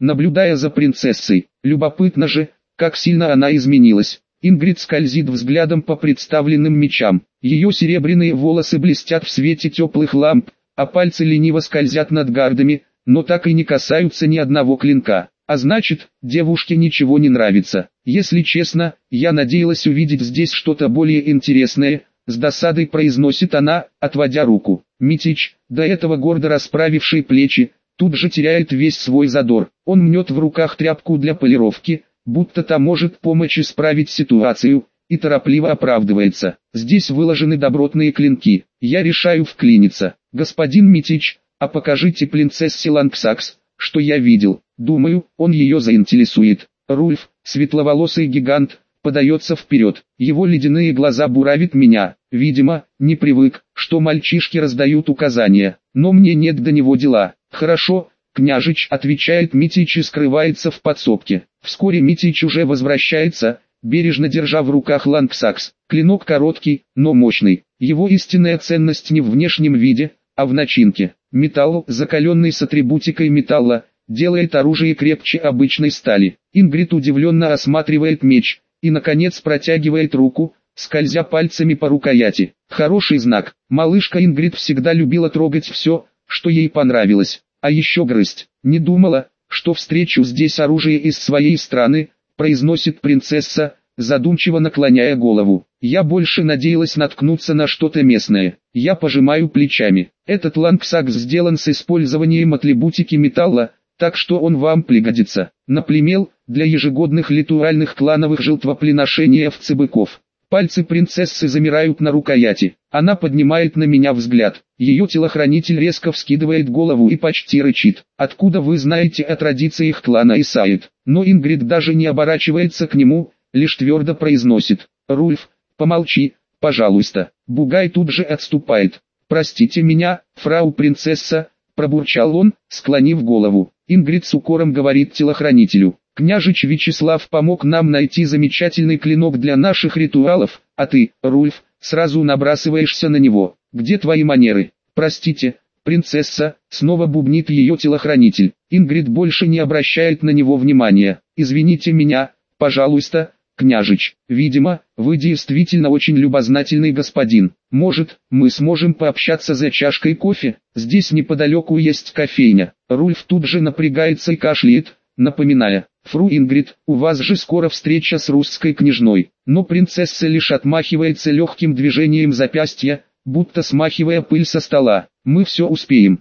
наблюдая за принцессой. Любопытно же, как сильно она изменилась. Ингрид скользит взглядом по представленным мечам. Ее серебряные волосы блестят в свете теплых ламп, а пальцы лениво скользят над гардами, но так и не касаются ни одного клинка. А значит, девушке ничего не нравится. Если честно, я надеялась увидеть здесь что-то более интересное, с досадой произносит она, отводя руку. Митич, до этого гордо расправивший плечи, тут же теряет весь свой задор. Он мнет в руках тряпку для полировки, будто та может помочь исправить ситуацию, и торопливо оправдывается. Здесь выложены добротные клинки. Я решаю вклиниться. Господин Митич, а покажите принцессе Лангсакс, что я видел. Думаю, он ее заинтересует. Рульф, светловолосый гигант, подается вперед. Его ледяные глаза буравят меня. Видимо, не привык, что мальчишки раздают указания. Но мне нет до него дела. Хорошо, княжич, отвечает Митич и скрывается в подсобке. Вскоре Митич уже возвращается, бережно держа в руках Лангсакс. Клинок короткий, но мощный. Его истинная ценность не в внешнем виде, а в начинке. Металл, закаленный с атрибутикой металла, делает оружие крепче обычной стали. Ингрид удивленно осматривает меч и, наконец, протягивает руку, скользя пальцами по рукояти. Хороший знак. Малышка Ингрид всегда любила трогать все, что ей понравилось. А еще грызть. Не думала, что встречу здесь оружие из своей страны, произносит принцесса, задумчиво наклоняя голову. Я больше надеялась наткнуться на что-то местное. Я пожимаю плечами. Этот лангсакс сделан с использованием атрибутики металла, так что он вам пригодится. Наплемел, для ежегодных ритуальных клановых жертвоприношений овцебыков. Пальцы принцессы замирают на рукояти. Она поднимает на меня взгляд. Ее телохранитель резко вскидывает голову и почти рычит. «Откуда вы знаете о традициях клана Исаид?» Но Ингрид даже не оборачивается к нему, лишь твердо произносит: «Рульф, помолчи, пожалуйста». Бугай тут же отступает. «Простите меня, фрау принцесса», пробурчал он, склонив голову. Ингрид с укором говорит телохранителю: «Княжич Вячеслав помог нам найти замечательный клинок для наших ритуалов, а ты, Рульф, сразу набрасываешься на него. Где твои манеры?» «Простите, принцесса», снова бубнит ее телохранитель. Ингрид больше не обращает на него внимания. «Извините меня, пожалуйста, княжич. Видимо, вы действительно очень любознательный господин. Может, мы сможем пообщаться за чашкой кофе? Здесь неподалеку есть кофейня». Рульф тут же напрягается и кашляет, напоминая: «Фру Ингрид, у вас же скоро встреча с русской княжной». Но принцесса лишь отмахивается легким движением запястья, будто смахивая пыль со стола. «Мы все успеем.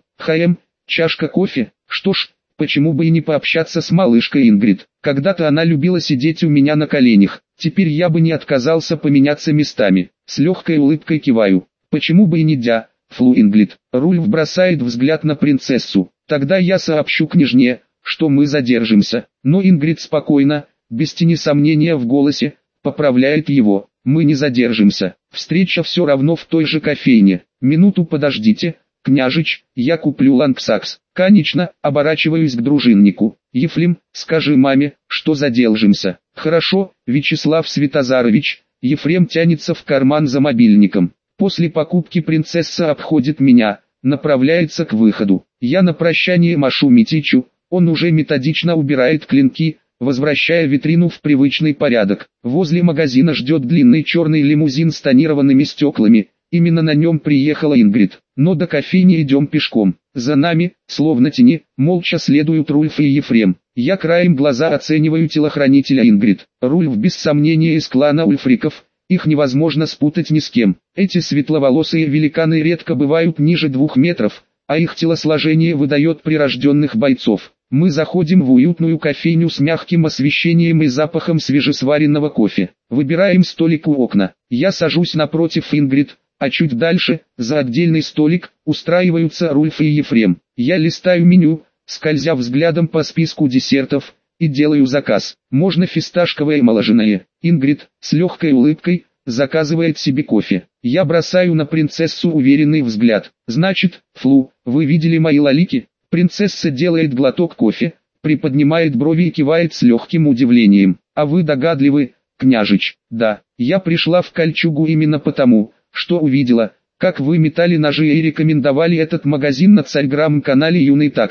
Чашка кофе? Что ж, почему бы и не пообщаться с малышкой Ингрид? Когда-то она любила сидеть у меня на коленях, теперь я бы не отказался поменяться местами». С легкой улыбкой киваю. «Почему бы и не дя, Флу Ингрид?» Рульф бросает взгляд на принцессу. «Тогда я сообщу княжне, что мы задержимся». Но Ингрид спокойно, без тени сомнения в голосе, поправляет его: «Мы не задержимся. Встреча все равно в той же кофейне. Минуту подождите, княжич, я куплю лангсакс». «Конечно», оборачиваюсь к дружиннику. «Ефлим, скажи маме, что задержимся». «Хорошо, Вячеслав Святозарович». Ефрем тянется в карман за мобильником. После покупки принцесса обходит меня, направляется к выходу. Я на прощание машу Митичу, он уже методично убирает клинки, возвращая витрину в привычный порядок. Возле магазина ждет длинный черный лимузин с тонированными стеклами, именно на нем приехала Ингрид. Но до кофейни идем пешком. За нами, словно тени, молча следуют Рульф и Ефрем. Я краем глаза оцениваю телохранителя Ингрид. Рульф без сомнения из клана Ульфриков, их невозможно спутать ни с кем. Эти светловолосые великаны редко бывают ниже 2 метров, а их телосложение выдает прирожденных бойцов. Мы заходим в уютную кофейню с мягким освещением и запахом свежесваренного кофе. Выбираем столик у окна. Я сажусь напротив Ингрид, а чуть дальше, за отдельный столик, устраиваются Рульф и Ефрем. Я листаю меню, скользя взглядом по списку десертов, и делаю заказ. Можно фисташковое мороженое. Ингрид, с легкой улыбкой, заказывает себе кофе. Я бросаю на принцессу уверенный взгляд. «Значит, Флу, вы видели мои лолики?» Принцесса делает глоток кофе, приподнимает брови и кивает с легким удивлением. «А вы догадливы, княжич?» «Да, я пришла в Кольчугу именно потому, что увидела, как вы метали ножи и рекомендовали этот магазин на Царьграм-канале «Юный тактик».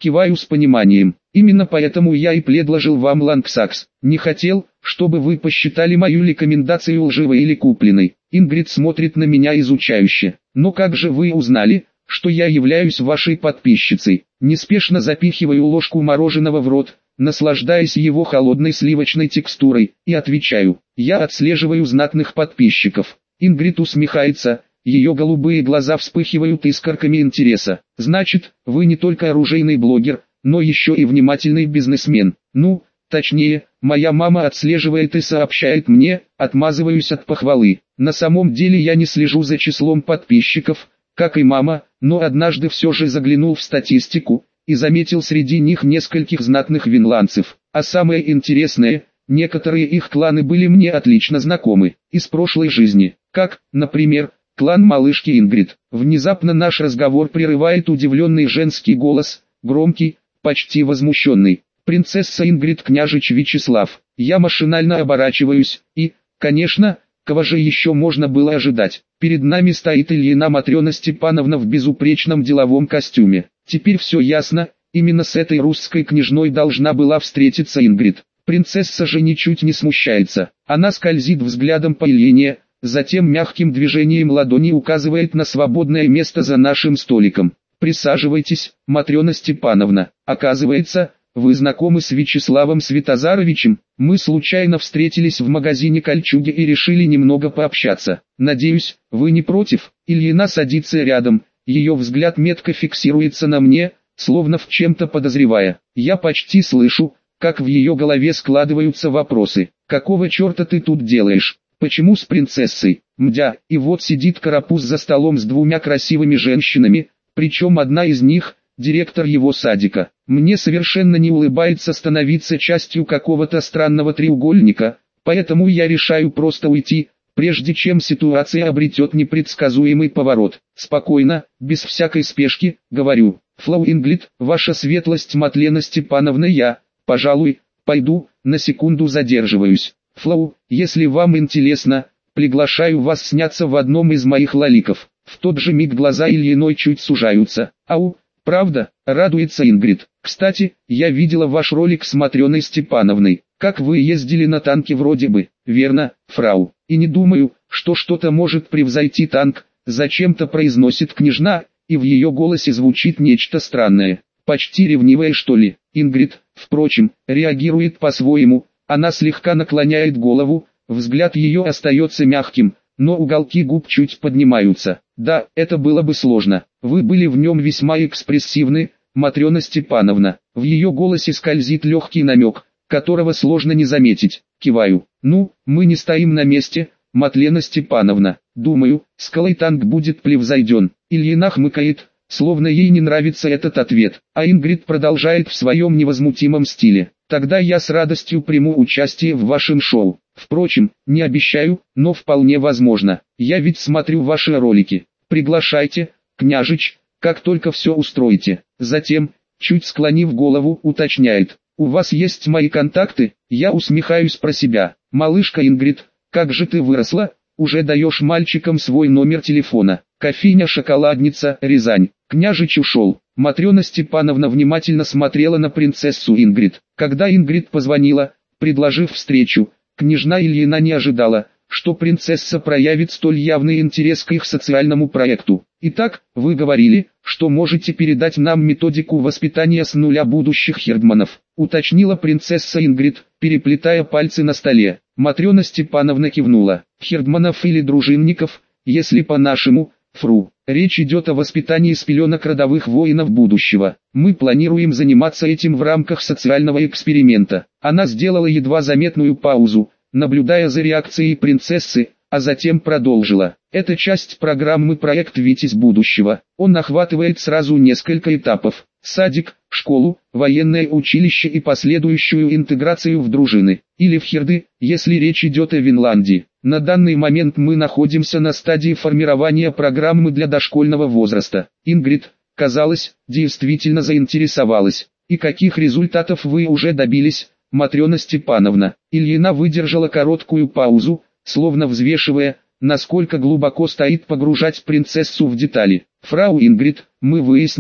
Киваю с пониманием. Именно поэтому я и предложил вам Лангсакс. Не хотел, чтобы вы посчитали мою рекомендацию лживой или купленной. Ингрид смотрит на меня изучающе. Но как же вы узнали, что я являюсь вашей подписчицей? Неспешно запихиваю ложку мороженого в рот, наслаждаясь его холодной сливочной текстурой, и отвечаю: я отслеживаю знатных подписчиков. Ингрид усмехается, ее голубые глаза вспыхивают искорками интереса. Значит, вы не только оружейный блогер, но еще и внимательный бизнесмен. Ну, точнее, моя мама отслеживает и сообщает мне, отмазываюсь от похвалы. На самом деле я не слежу за числом подписчиков, как и мама, но однажды все же заглянул в статистику и заметил среди них нескольких знатных винландцев. А самое интересное, некоторые их кланы были мне отлично знакомы из прошлой жизни, как, например, клан малышки Ингрид. Внезапно наш разговор прерывает удивленный женский голос, громкий, почти возмущенный. Принцесса Ингрид, княжич Вячеслав. Я машинально оборачиваюсь, и, конечно, кого же еще можно было ожидать? Перед нами стоит Ильина Матрена Степановна в безупречном деловом костюме. Теперь все ясно, именно с этой русской княжной должна была встретиться Ингрид. Принцесса же ничуть не смущается. Она скользит взглядом по Ильине, затем мягким движением ладони указывает на свободное место за нашим столиком. «Присаживайтесь, Матрена Степановна. Оказывается, вы знакомы с Вячеславом Святозаровичем? Мы случайно встретились в магазине кольчуги и решили немного пообщаться. Надеюсь, вы не против?» Ильина садится рядом, ее взгляд метко фиксируется на мне, словно в чем-то подозревая. Я почти слышу, как в ее голове складываются вопросы. «Какого черта ты тут делаешь? Почему с принцессой?» Мдя, и вот сидит карапуз за столом с двумя красивыми женщинами, причем одна из них – директор его садика. Мне совершенно не улыбается становиться частью какого-то странного треугольника, поэтому я решаю просто уйти, прежде чем ситуация обретет непредсказуемый поворот. Спокойно, без всякой спешки, говорю: «Флау Инглит, ваша светлость Матлена Степановна, я, пожалуй, пойду». На секунду задерживаюсь. «Флау, если вам интересно, приглашаю вас сняться в одном из моих лоликов». В тот же миг глаза Ильиной чуть сужаются. «Ау, правда?» — радуется Ингрид. «Кстати, я видела ваш ролик с Матреной Степановной. Как вы ездили на танке вроде бы». «Верно, фрау. И не думаю, что что-то может превзойти танк», — зачем-то произносит княжна, и в ее голосе звучит нечто странное. Почти ревнивое, что ли. Ингрид, впрочем, реагирует по-своему. Она слегка наклоняет голову, взгляд ее остается мягким, но уголки губ чуть поднимаются. «Да, это было бы сложно. Вы были в нем весьма экспрессивны, Матрена Степановна». В ее голосе скользит легкий намек, которого сложно не заметить. Киваю. «Ну, мы не стоим на месте, Матлена Степановна. Думаю, скалой танк будет превзойден». Ильина хмыкает, словно ей не нравится этот ответ, а Ингрид продолжает в своем невозмутимом стиле. «Тогда я с радостью приму участие в вашем шоу. Впрочем, не обещаю, но вполне возможно. Я ведь смотрю ваши ролики. Приглашайте, княжич, как только все устроите». Затем, чуть склонив голову, уточняет: «У вас есть мои контакты?» Я усмехаюсь про себя. «Малышка Ингрид, как же ты выросла, уже даешь мальчикам свой номер телефона». Кофейня «Шоколадница», Рязань. Княжич ушел. Матрена Степановна внимательно смотрела на принцессу Ингрид. Когда Ингрид позвонила, предложив встречу, княжна Ильина не ожидала, что принцесса проявит столь явный интерес к их социальному проекту. «Итак, вы говорили, что можете передать нам методику воспитания с нуля будущих хердманов», уточнила принцесса Ингрид, переплетая пальцы на столе. Матрена Степановна кивнула. «Хердманов или дружинников, если по-нашему, фру. Речь идет о воспитании с пеленок родовых воинов будущего. Мы планируем заниматься этим в рамках социального эксперимента». Она сделала едва заметную паузу, наблюдая за реакцией принцессы, а затем продолжила. «Это часть программы «Проект Витязь будущего». Он охватывает сразу несколько этапов: садик, школу, военное училище и последующую интеграцию в дружины, или в херды, если речь идет о Винландии. На данный момент мы находимся на стадии формирования программы для дошкольного возраста». Ингрид, казалось, действительно заинтересовалась. «И каких результатов вы уже добились, Матрена Степановна?» Ильина выдержала короткую паузу, словно взвешивая, насколько глубоко стоит погружать принцессу в детали. «Фрау Ингрид, мы выяснили,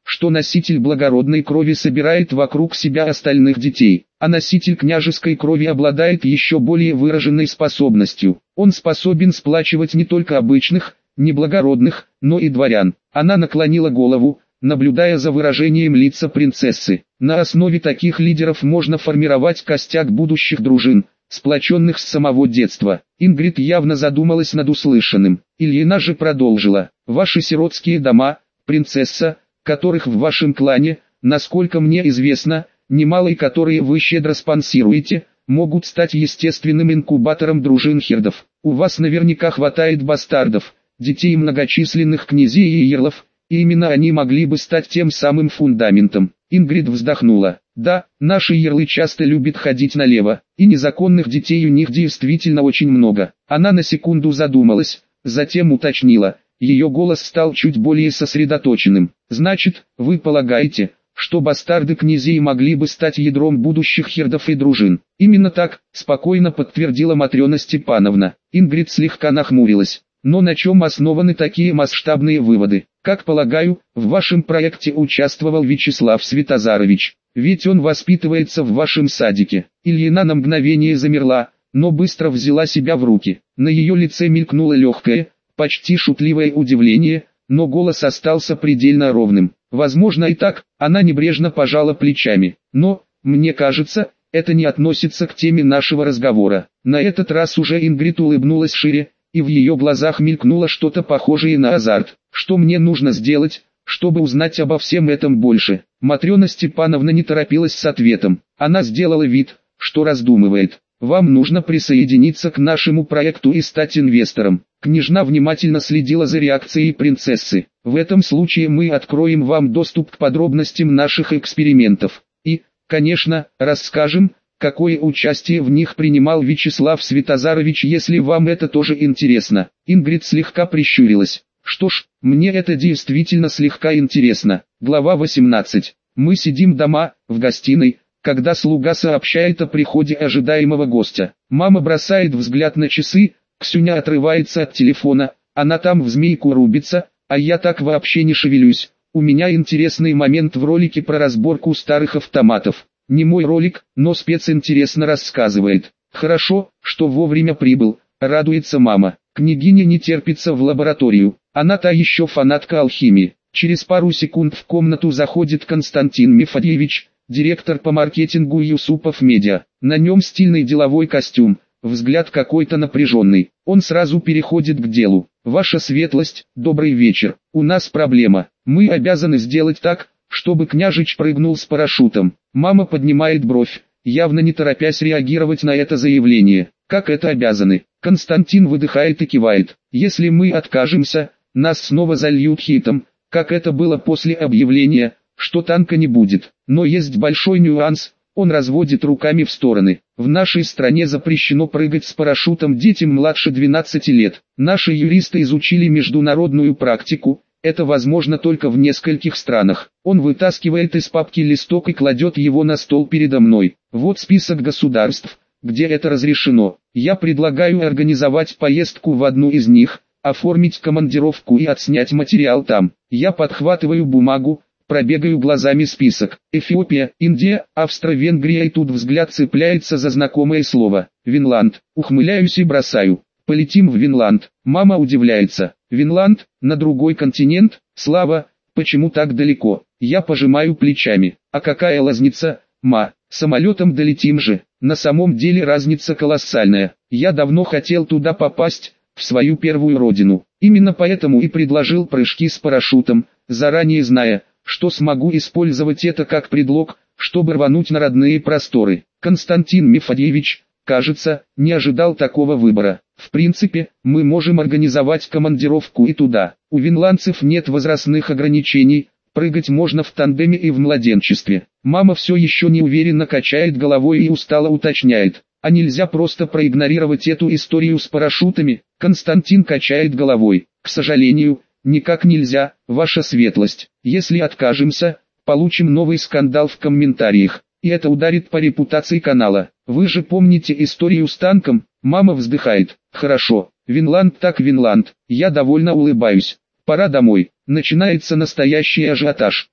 что носитель благородной крови собирает вокруг себя остальных детей, а носитель княжеской крови обладает еще более выраженной способностью. Он способен сплачивать не только обычных, неблагородных, но и дворян. Она наклонила голову, наблюдая за выражением лица принцессы. На основе таких лидеров можно формировать костяк будущих дружин, сплоченных с самого детства. Ингрид явно задумалась над услышанным. Ильина же продолжила. Ваши сиротские дома, принцесса, которых в вашем клане, насколько мне известно, немало и которые вы щедро спонсируете, могут стать естественным инкубатором дружин хирдов. У вас наверняка хватает бастардов, детей многочисленных князей и ярлов, и именно они могли бы стать тем самым фундаментом. Ингрид вздохнула. Да, наши ярлы часто любят ходить налево, и незаконных детей у них действительно очень много. Она на секунду задумалась, затем уточнила. Ее голос стал чуть более сосредоточенным. Значит, вы полагаете, что бастарды князей могли бы стать ядром будущих хирдов и дружин? Именно так, спокойно подтвердила Матрена Степановна. Ингрид слегка нахмурилась. Но на чем основаны такие масштабные выводы? Как полагаю, в вашем проекте участвовал Вячеслав Светозарович, ведь он воспитывается в вашем садике. Ильина на мгновение замерла, но быстро взяла себя в руки. На ее лице мелькнуло легкое, почти шутливое удивление, но голос остался предельно ровным. Возможно и так, она небрежно пожала плечами. Но, мне кажется, это не относится к теме нашего разговора. На этот раз уже Ингрид улыбнулась шире, и в ее глазах мелькнуло что-то похожее на азарт. Что мне нужно сделать, чтобы узнать обо всем этом больше? Матрена Степановна не торопилась с ответом. Она сделала вид, что раздумывает. Вам нужно присоединиться к нашему проекту и стать инвестором. Княжна внимательно следила за реакцией принцессы. В этом случае мы откроем вам доступ к подробностям наших экспериментов. И, конечно, расскажем, какое участие в них принимал Вячеслав Светозарович, если вам это тоже интересно. Ингрид слегка прищурилась. Что ж, мне это действительно слегка интересно. Глава 18. Мы сидим дома, в гостиной, когда слуга сообщает о приходе ожидаемого гостя. Мама бросает взгляд на часы, Ксюня отрывается от телефона, она там в змейку рубится, а я так вообще не шевелюсь. У меня интересный момент в ролике про разборку старых автоматов. Не мой ролик, но спец интересно рассказывает. Хорошо, что вовремя прибыл, радуется мама. Княгиня не терпится в лабораторию, она та еще фанатка алхимии. Через пару секунд в комнату заходит Константин Мефодьевич, директор по маркетингу Юсупов Медиа. На нем стильный деловой костюм, взгляд какой-то напряженный. Он сразу переходит к делу. Ваша светлость, добрый вечер. У нас проблема. Мы обязаны сделать так, чтобы княжич прыгнул с парашютом. Мама поднимает бровь, явно не торопясь реагировать на это заявление. Как это обязаны? Константин выдыхает и кивает. Если мы откажемся, нас снова зальют хейтом, как это было после объявления, что танка не будет. Но есть большой нюанс, он разводит руками в стороны. В нашей стране запрещено прыгать с парашютом детям младше 12 лет. Наши юристы изучили международную практику, это возможно только в нескольких странах. Он вытаскивает из папки листок и кладет его на стол передо мной. Вот список государств, где это разрешено. Я предлагаю организовать поездку в одну из них, оформить командировку и отснять материал там. Я подхватываю бумагу, пробегаю глазами список. Эфиопия, Индия, Австро-Венгрия, и тут взгляд цепляется за знакомое слово. Винланд. Ухмыляюсь и бросаю. Полетим в Винланд. Мама удивляется. Винланд, на другой континент? Слава, почему так далеко? Я пожимаю плечами. А какая разница, ма? Самолетом долетим же. На самом деле разница колоссальная. Я давно хотел туда попасть, в свою первую родину. Именно поэтому и предложил прыжки с парашютом, заранее зная, что смогу использовать это как предлог, чтобы рвануть на родные просторы. Константин Мефодьевич, кажется, не ожидал такого выбора. В принципе, мы можем организовать командировку и туда. У винландцев нет возрастных ограничений, прыгать можно в тандеме и в младенчестве. Мама все еще неуверенно качает головой и устало уточняет. А нельзя просто проигнорировать эту историю с парашютами? Константин качает головой. К сожалению, никак нельзя, ваша светлость. Если откажемся, получим новый скандал в комментариях. И это ударит по репутации канала. Вы же помните историю с танком? Мама вздыхает. Хорошо, Винланд так Винланд. Я довольно улыбаюсь. Пора домой. Начинается настоящий ажиотаж.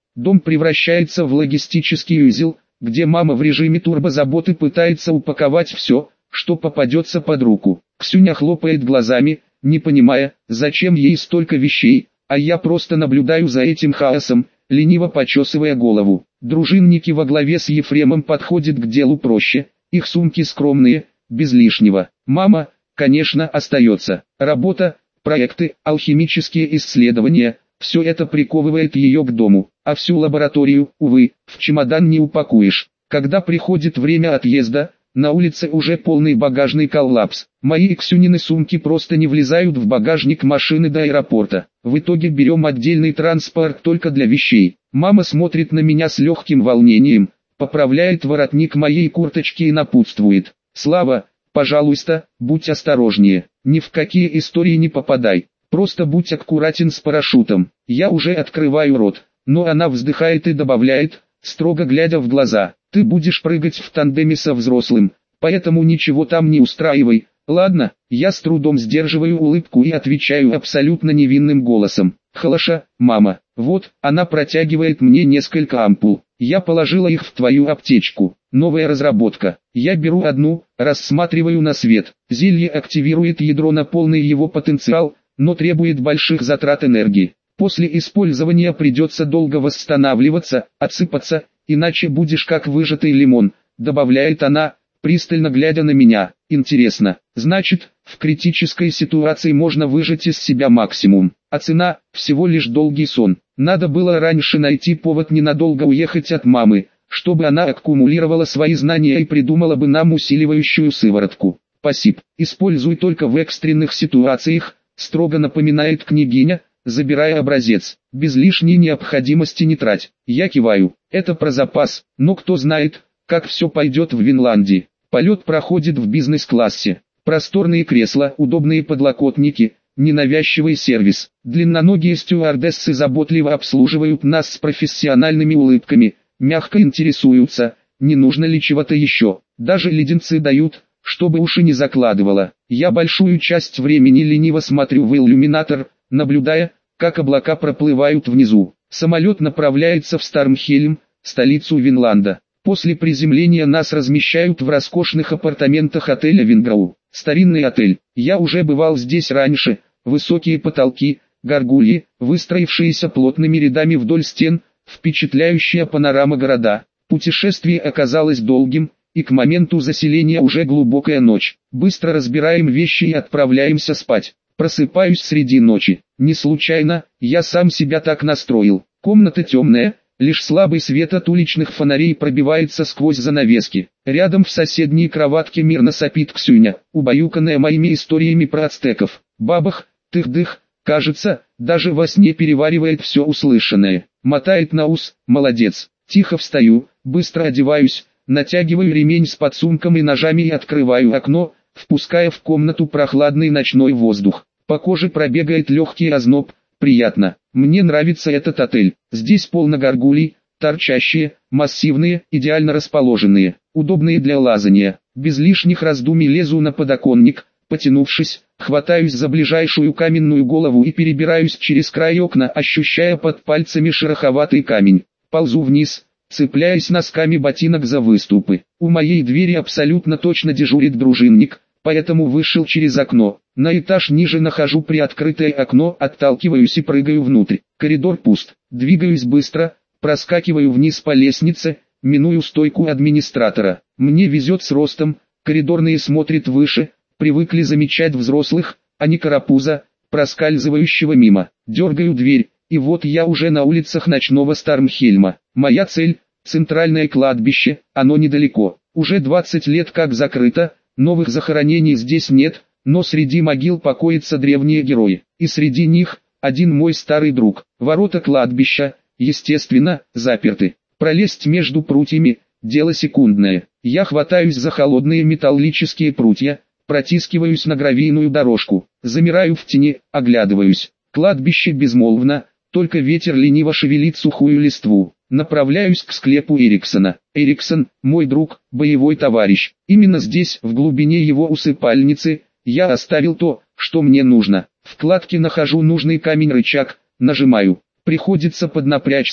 Дом превращается в логистический узел, где мама в режиме турбозаботы пытается упаковать все, что попадется под руку. Ксюня хлопает глазами, не понимая, зачем ей столько вещей, а я просто наблюдаю за этим хаосом, лениво почесывая голову. Дружинники во главе с Ефремом подходят к делу проще, их сумки скромные, без лишнего. Мама, конечно, остается. Работа, проекты, алхимические исследования – все это приковывает ее к дому, а всю лабораторию, увы, в чемодан не упакуешь. Когда приходит время отъезда, на улице уже полный багажный коллапс. Мои и Ксюнины сумки просто не влезают в багажник машины до аэропорта. В итоге берем отдельный транспорт только для вещей. Мама смотрит на меня с легким волнением, поправляет воротник моей курточки и напутствует: «Слава, пожалуйста, будь осторожнее, ни в какие истории не попадай. Просто будь аккуратен с парашютом». Я уже открываю рот, но она вздыхает и добавляет, строго глядя в глаза: «Ты будешь прыгать в тандеме со взрослым, поэтому ничего там не устраивай, ладно?» Я с трудом сдерживаю улыбку и отвечаю абсолютно невинным голосом: «Хорошо, мама». Вот, она протягивает мне несколько ампул. «Я положила их в твою аптечку. Новая разработка». Я беру одну, рассматриваю на свет. Зелье активирует ядро на полный его потенциал, но требует больших затрат энергии. После использования придется долго восстанавливаться, отсыпаться, иначе будешь как выжатый лимон, добавляет она, пристально глядя на меня. Интересно, значит, в критической ситуации можно выжать из себя максимум, а цена – всего лишь долгий сон. Надо было раньше найти повод ненадолго уехать от мамы, чтобы она аккумулировала свои знания и придумала бы нам усиливающую сыворотку. «Спасибо, используй только в экстренных ситуациях», строго напоминает княгиня, забирая образец. «Без лишней необходимости не трать». Я киваю. Это про запас, но кто знает, как все пойдет в Винландии. Полет проходит в бизнес-классе. Просторные кресла, удобные подлокотники, ненавязчивый сервис. Длинноногие стюардессы заботливо обслуживают нас с профессиональными улыбками, мягко интересуются, не нужно ли чего-то еще. Даже леденцы дают, чтобы уши не закладывало. Я большую часть времени лениво смотрю в иллюминатор, наблюдая, как облака проплывают внизу. Самолет направляется в Стармхельм, столицу Винланда. После приземления нас размещают в роскошных апартаментах отеля Вингроу. Старинный отель. Я уже бывал здесь раньше. Высокие потолки, гаргульи, выстроившиеся плотными рядами вдоль стен, впечатляющая панорама города. Путешествие оказалось долгим, и к моменту заселения уже глубокая ночь. Быстро разбираем вещи и отправляемся спать. Просыпаюсь среди ночи. Не случайно, я сам себя так настроил. Комната темная, лишь слабый свет от уличных фонарей пробивается сквозь занавески. Рядом в соседней кроватке мирно сопит Ксюня, убаюканная моими историями про ацтеков. Бабах, тых-дых, кажется, даже во сне переваривает все услышанное. Мотает на ус: молодец. Тихо встаю, быстро одеваюсь, натягиваю ремень с подсумком и ножами и открываю окно, впуская в комнату прохладный ночной воздух. По коже пробегает легкий озноб. Приятно. Мне нравится этот отель. Здесь полно гаргулей, торчащие, массивные, идеально расположенные, удобные для лазания. Без лишних раздумий лезу на подоконник, потянувшись, хватаюсь за ближайшую каменную голову и перебираюсь через край окна, ощущая под пальцами шероховатый камень. Ползу вниз, цепляясь носками ботинок за выступы. У моей двери абсолютно точно дежурит дружинник, поэтому вышел через окно. На этаж ниже нахожу приоткрытое окно, отталкиваюсь и прыгаю внутрь. Коридор пуст. Двигаюсь быстро, проскакиваю вниз по лестнице, миную стойку администратора. Мне везет с ростом, коридорные смотрят выше, привыкли замечать взрослых, а не карапуза, проскальзывающего мимо. Дергаю дверь, и вот я уже на улицах ночного Стармхельма. Моя цель – центральное кладбище, оно недалеко. Уже 20 лет как закрыто, новых захоронений здесь нет, но среди могил покоятся древние герои. И среди них – один мой старый друг. Ворота кладбища, естественно, заперты. Пролезть между прутьями – дело секундное. Я хватаюсь за холодные металлические прутья, протискиваюсь на гравийную дорожку, замираю в тени, оглядываюсь. Кладбище безмолвно, только ветер лениво шевелит сухую листву. Направляюсь к склепу Эриксона. Эриксон, мой друг, боевой товарищ. Именно здесь, в глубине его усыпальницы, я оставил то, что мне нужно. В кладке нахожу нужный камень-рычаг, нажимаю. Приходится поднапрячься,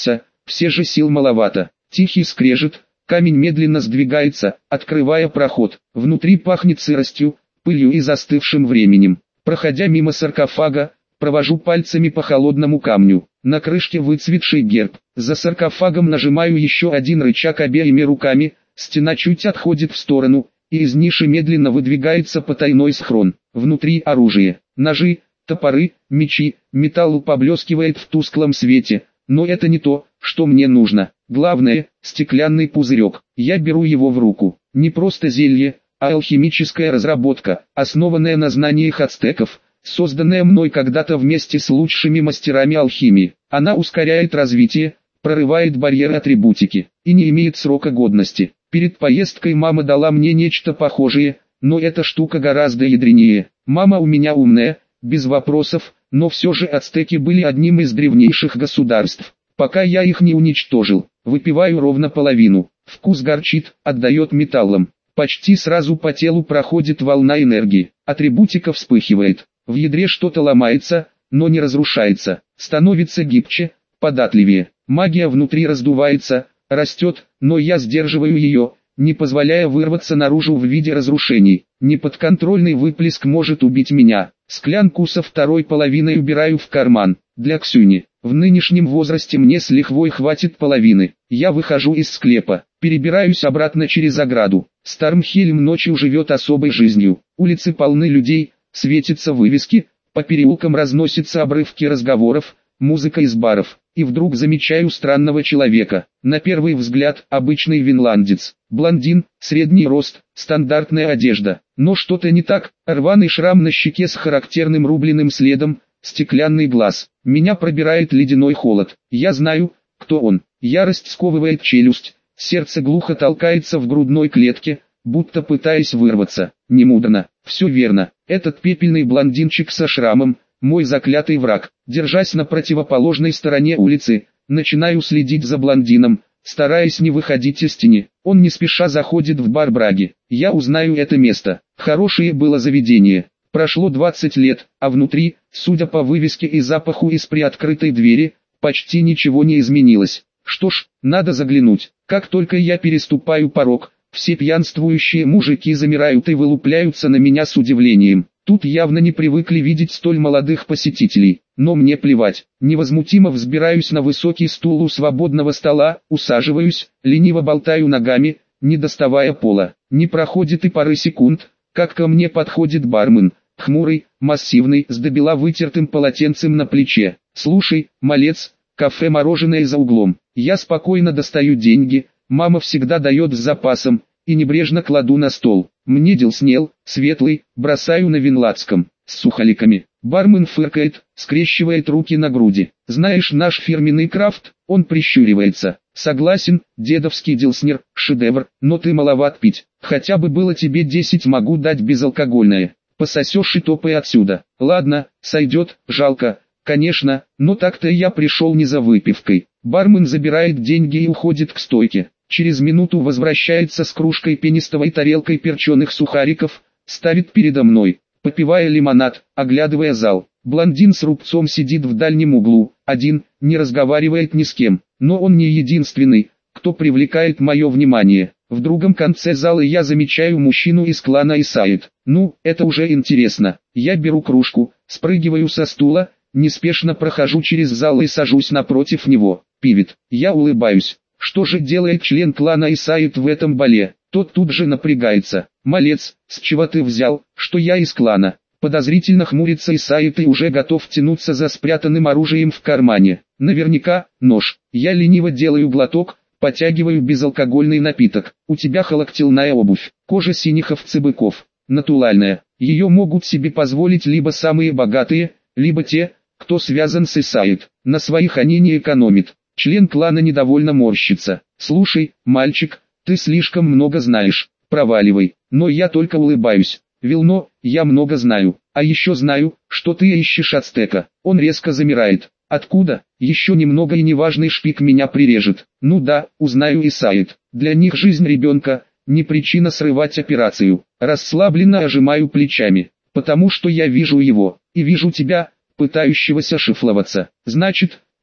все же сил маловато. Тихий скрежет, камень медленно сдвигается, открывая проход. Внутри пахнет сыростью, пылью и застывшим временем. Проходя мимо саркофага, провожу пальцами по холодному камню. На крышке выцветший герб. За саркофагом нажимаю еще один рычаг обеими руками, стена чуть отходит в сторону, и из ниши медленно выдвигается потайной схрон. Внутри оружие, ножи, топоры, мечи, металл поблескивает в тусклом свете, но это не то, что мне нужно. Главное, стеклянный пузырек. Я беру его в руку. Не просто зелье, а алхимическая разработка, основанная на знаниях ацтеков, созданная мной когда-то вместе с лучшими мастерами алхимии. Она ускоряет развитие, прорывает барьеры атрибутики и не имеет срока годности. Перед поездкой мама дала мне нечто похожее, но эта штука гораздо ядренее. Мама у меня умная, без вопросов, но все же ацтеки были одним из древнейших государств. Пока я их не уничтожил, выпиваю ровно половину. Вкус горчит, отдает металлом. Почти сразу по телу проходит волна энергии. Атрибутика вспыхивает. В ядре что-то ломается, но не разрушается. Становится гибче, податливее. Магия внутри раздувается, растет, но я сдерживаю ее, не позволяя вырваться наружу в виде разрушений. Неподконтрольный выплеск может убить меня. Склянку со второй половиной убираю в карман. Для Ксюни. В нынешнем возрасте мне с лихвой хватит половины. Я выхожу из склепа, перебираюсь обратно через ограду. Стармхельм ночью живет особой жизнью. Улицы полны людей, светятся вывески, по переулкам разносятся обрывки разговоров, музыка из баров. И вдруг замечаю странного человека. На первый взгляд, обычный винландец. Блондин, средний рост, стандартная одежда. Но что-то не так, рваный шрам на щеке с характерным рубленым следом, стеклянный глаз. Меня пробирает ледяной холод. Я знаю, кто он. Ярость сковывает челюсть, сердце глухо толкается в грудной клетке, будто пытаясь вырваться. Не мудрено, все верно. Этот пепельный блондинчик со шрамом, мой заклятый враг. Держась на противоположной стороне улицы, начинаю следить за блондином, стараясь не выходить из тени. Он не спеша заходит в бар Браги. Я узнаю это место. Хорошее было заведение. Прошло 20 лет, а внутри, судя по вывеске и запаху из приоткрытой двери, почти ничего не изменилось. Что ж, надо заглянуть. Как только я переступаю порог, все пьянствующие мужики замирают и вылупляются на меня с удивлением. Тут явно не привыкли видеть столь молодых посетителей, но мне плевать. Невозмутимо взбираюсь на высокий стул у свободного стола, усаживаюсь, лениво болтаю ногами, не доставая пола. Не проходит и пары секунд, как ко мне подходит бармен, хмурый, массивный, с добела вытертым полотенцем на плече. «Слушай, малец, кафе-мороженое за углом». Я спокойно достаю деньги, мама всегда дает с запасом, и небрежно кладу на стол. Мне дел снел, светлый, бросаю на винладском, с сухоликами. Бармен фыркает, скрещивает руки на груди. «Знаешь наш фирменный крафт?» Он прищуривается. «Согласен, дедовский дилснер, шедевр, но ты маловат пить. Хотя бы было тебе 10, могу дать безалкогольное. Пососешь и топай отсюда». «Ладно, сойдет, жалко, конечно, но так-то я пришел не за выпивкой». Бармен забирает деньги и уходит к стойке. Через минуту возвращается с кружкой пенистого и тарелкой перченых сухариков, ставит передо мной, попивая лимонад, оглядывая зал. Блондин с рубцом сидит в дальнем углу, один, не разговаривает ни с кем, но он не единственный, кто привлекает мое внимание. В другом конце зала я замечаю мужчину из клана Исаид. Ну, это уже интересно. Я беру кружку, спрыгиваю со стула, неспешно прохожу через зал и сажусь напротив него. Пивит. Я улыбаюсь. Что же делает член клана Исаид в этом бале? Тот тут же напрягается. «Малец, с чего ты взял, что я из клана?» Подозрительно хмурится Исаид и уже готов тянуться за спрятанным оружием в кармане. Наверняка, нож. Я лениво делаю глоток, потягиваю безалкогольный напиток. У тебя холоктильная обувь, кожа синих овцебыков, натуральная. Ее могут себе позволить либо самые богатые, либо те, кто связан с Исаид. На своих они не экономят. Член клана недовольно морщится. «Слушай, мальчик, ты слишком много знаешь, проваливай». Но я только улыбаюсь. «Вилно, я много знаю, а еще знаю, что ты ищешь ацтека». Он резко замирает. «Откуда? Еще немного и неважный шпик меня прирежет». «Ну да, узнаю Исаид. Для них жизнь ребенка – не причина срывать операцию». Расслабленно ожимаю плечами, потому что я вижу его, и вижу тебя, пытающегося шифловаться. «Значит,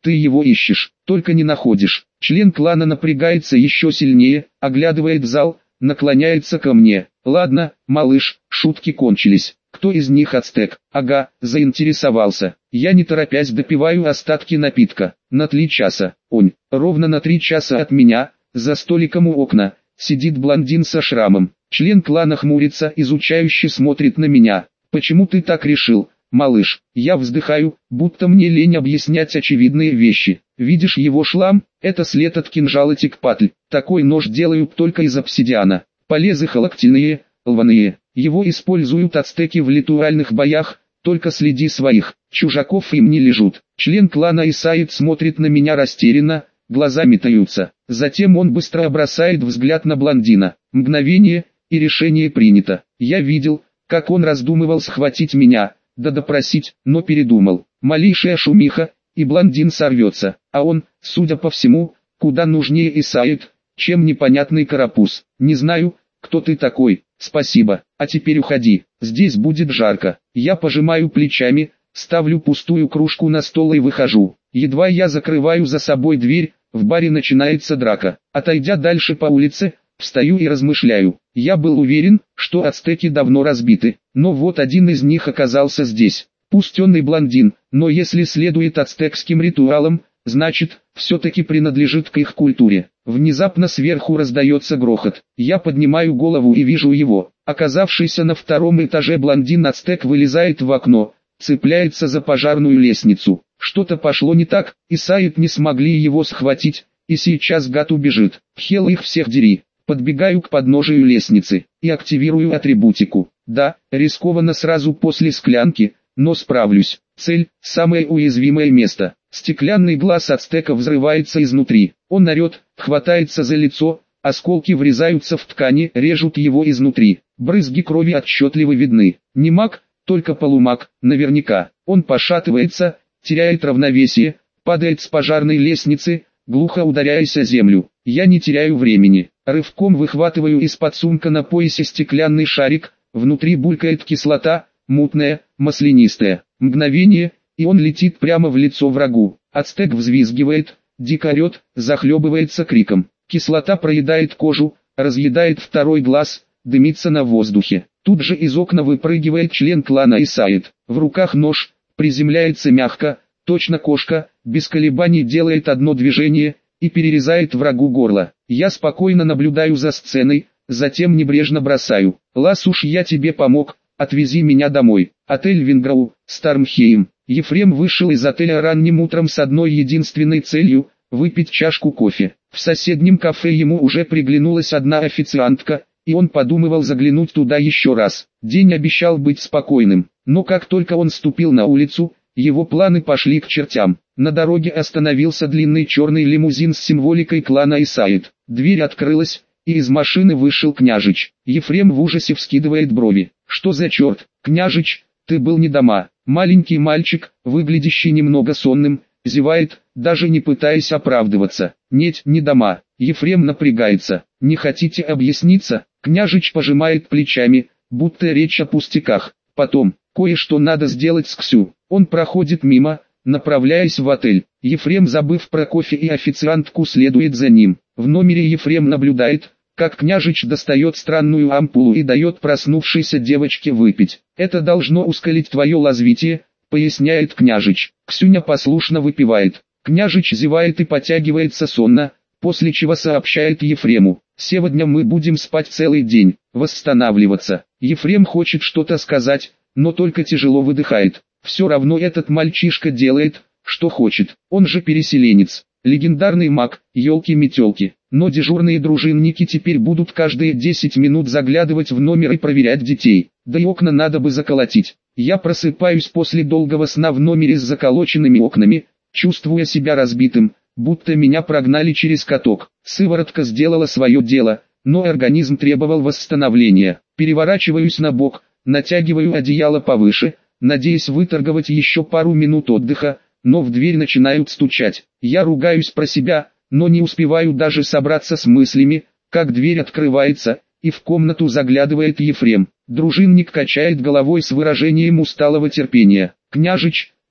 Ты его ищешь, только не находишь. Член клана напрягается еще сильнее, оглядывает зал, наклоняется ко мне. Ладно, малыш, шутки кончились. Кто из них ацтек? Ага, заинтересовался. Я не торопясь допиваю остатки напитка. На 3 часа. Ровно на 3 часа от меня, за столиком у окна, сидит блондин со шрамом. Член клана хмурится, изучающе смотрит на меня. Почему ты так решил, малыш? Я вздыхаю, будто мне лень объяснять очевидные вещи. Видишь его шлам? Это след от кинжала Тикпатль. Такой нож делают только из обсидиана. Полезы халактильные, льваные. Его используют ацтеки в ритуальных боях, только следи своих. Чужаков им не лежут. Член клана Исаид смотрит на меня растерянно, глаза метаются. Затем он быстро бросает взгляд на блондина. Мгновение, и решение принято. Я видел, как он раздумывал схватить меня, да допросить, но передумал. Малейшая шумиха, и блондин сорвется, а он, судя по всему, куда нужнее Исаид, чем непонятный карапуз. Не знаю, кто ты такой, спасибо, а теперь уходи, здесь будет жарко. Я пожимаю плечами, ставлю пустую кружку на стол и выхожу. Едва я закрываю за собой дверь, в баре начинается драка. Отойдя дальше по улице, встаю и размышляю. Я был уверен, что ацтеки давно разбиты, но вот один из них оказался здесь. Пусть он и блондин, но если следует ацтекским ритуалам, значит, все-таки принадлежит к их культуре. Внезапно сверху раздается грохот. Я поднимаю голову и вижу его. Оказавшийся на 2-м этаже блондин-ацтек вылезает в окно, цепляется за пожарную лестницу. Что-то пошло не так, Исаид не смогли его схватить, и сейчас гад убежит. Хел их всех дери. Подбегаю к подножию лестницы и активирую атрибутику. Да, рискованно сразу после склянки, но справлюсь. Цель – самое уязвимое место. Стеклянный глаз ацтека взрывается изнутри. Он орет, хватается за лицо, осколки врезаются в ткани, режут его изнутри. Брызги крови отчетливо видны. Не маг, только полумаг, наверняка. Он пошатывается, теряет равновесие, падает с пожарной лестницы, глухо ударяясь о землю. Я не теряю времени. Рывком выхватываю из-под сумка на поясе стеклянный шарик, внутри булькает кислота, мутная, маслянистая. Мгновение, и он летит прямо в лицо врагу. Ацтек взвизгивает, дико орет, захлебывается криком. Кислота проедает кожу, разъедает 2-й глаз, дымится на воздухе. Тут же из окна выпрыгивает член клана Исаид. В руках нож, приземляется мягко, точно кошка, без колебаний делает одно движение и перерезает врагу горло. Я спокойно наблюдаю за сценой, затем небрежно бросаю. «Лас, уж я тебе помог, отвези меня домой». Отель Винграу, Стармхейм. Ефрем вышел из отеля ранним утром с одной единственной целью – выпить чашку кофе. В соседнем кафе ему уже приглянулась одна официантка, и он подумывал заглянуть туда еще раз. День обещал быть спокойным, но как только он ступил на улицу, его планы пошли к чертям. На дороге остановился длинный черный лимузин с символикой клана Исаид. Дверь открылась, и из машины вышел княжич. Ефрем в ужасе вскидывает брови. «Что за черт, княжич, ты был не дома?» Маленький мальчик, выглядящий немного сонным, зевает, даже не пытаясь оправдываться. «Нет, не дома». Ефрем напрягается. «Не хотите объясниться?» Княжич пожимает плечами, будто речь о пустяках. «Потом, кое-что надо сделать с Ксю». Он проходит мимо, направляясь в отель. Ефрем, забыв про кофе и официантку, следует за ним. В номере Ефрем наблюдает, как княжич достает странную ампулу и дает проснувшейся девочке выпить. «Это должно ускорить твое развитие», — поясняет княжич. Ксюня послушно выпивает. Княжич зевает и потягивается сонно, после чего сообщает Ефрему: «Сегодня мы будем спать целый день, восстанавливаться». Ефрем хочет что-то сказать, но только тяжело выдыхает. Все равно этот мальчишка делает, что хочет. Он же переселенец, легендарный маг, елки-метелки. Но дежурные дружинники теперь будут каждые 10 минут заглядывать в номер и проверять детей. Да и окна надо бы заколотить. Я просыпаюсь после долгого сна в номере с заколоченными окнами, чувствуя себя разбитым, будто меня прогнали через каток. Сыворотка сделала свое дело, но организм требовал восстановления. Переворачиваюсь на бок, натягиваю одеяло повыше, надеясь выторговать еще пару минут отдыха, но в дверь начинают стучать. Я ругаюсь про себя, но не успеваю даже собраться с мыслями, как дверь открывается, и в комнату заглядывает Ефрем. Дружинник качает головой с выражением усталого терпения. «Княжич,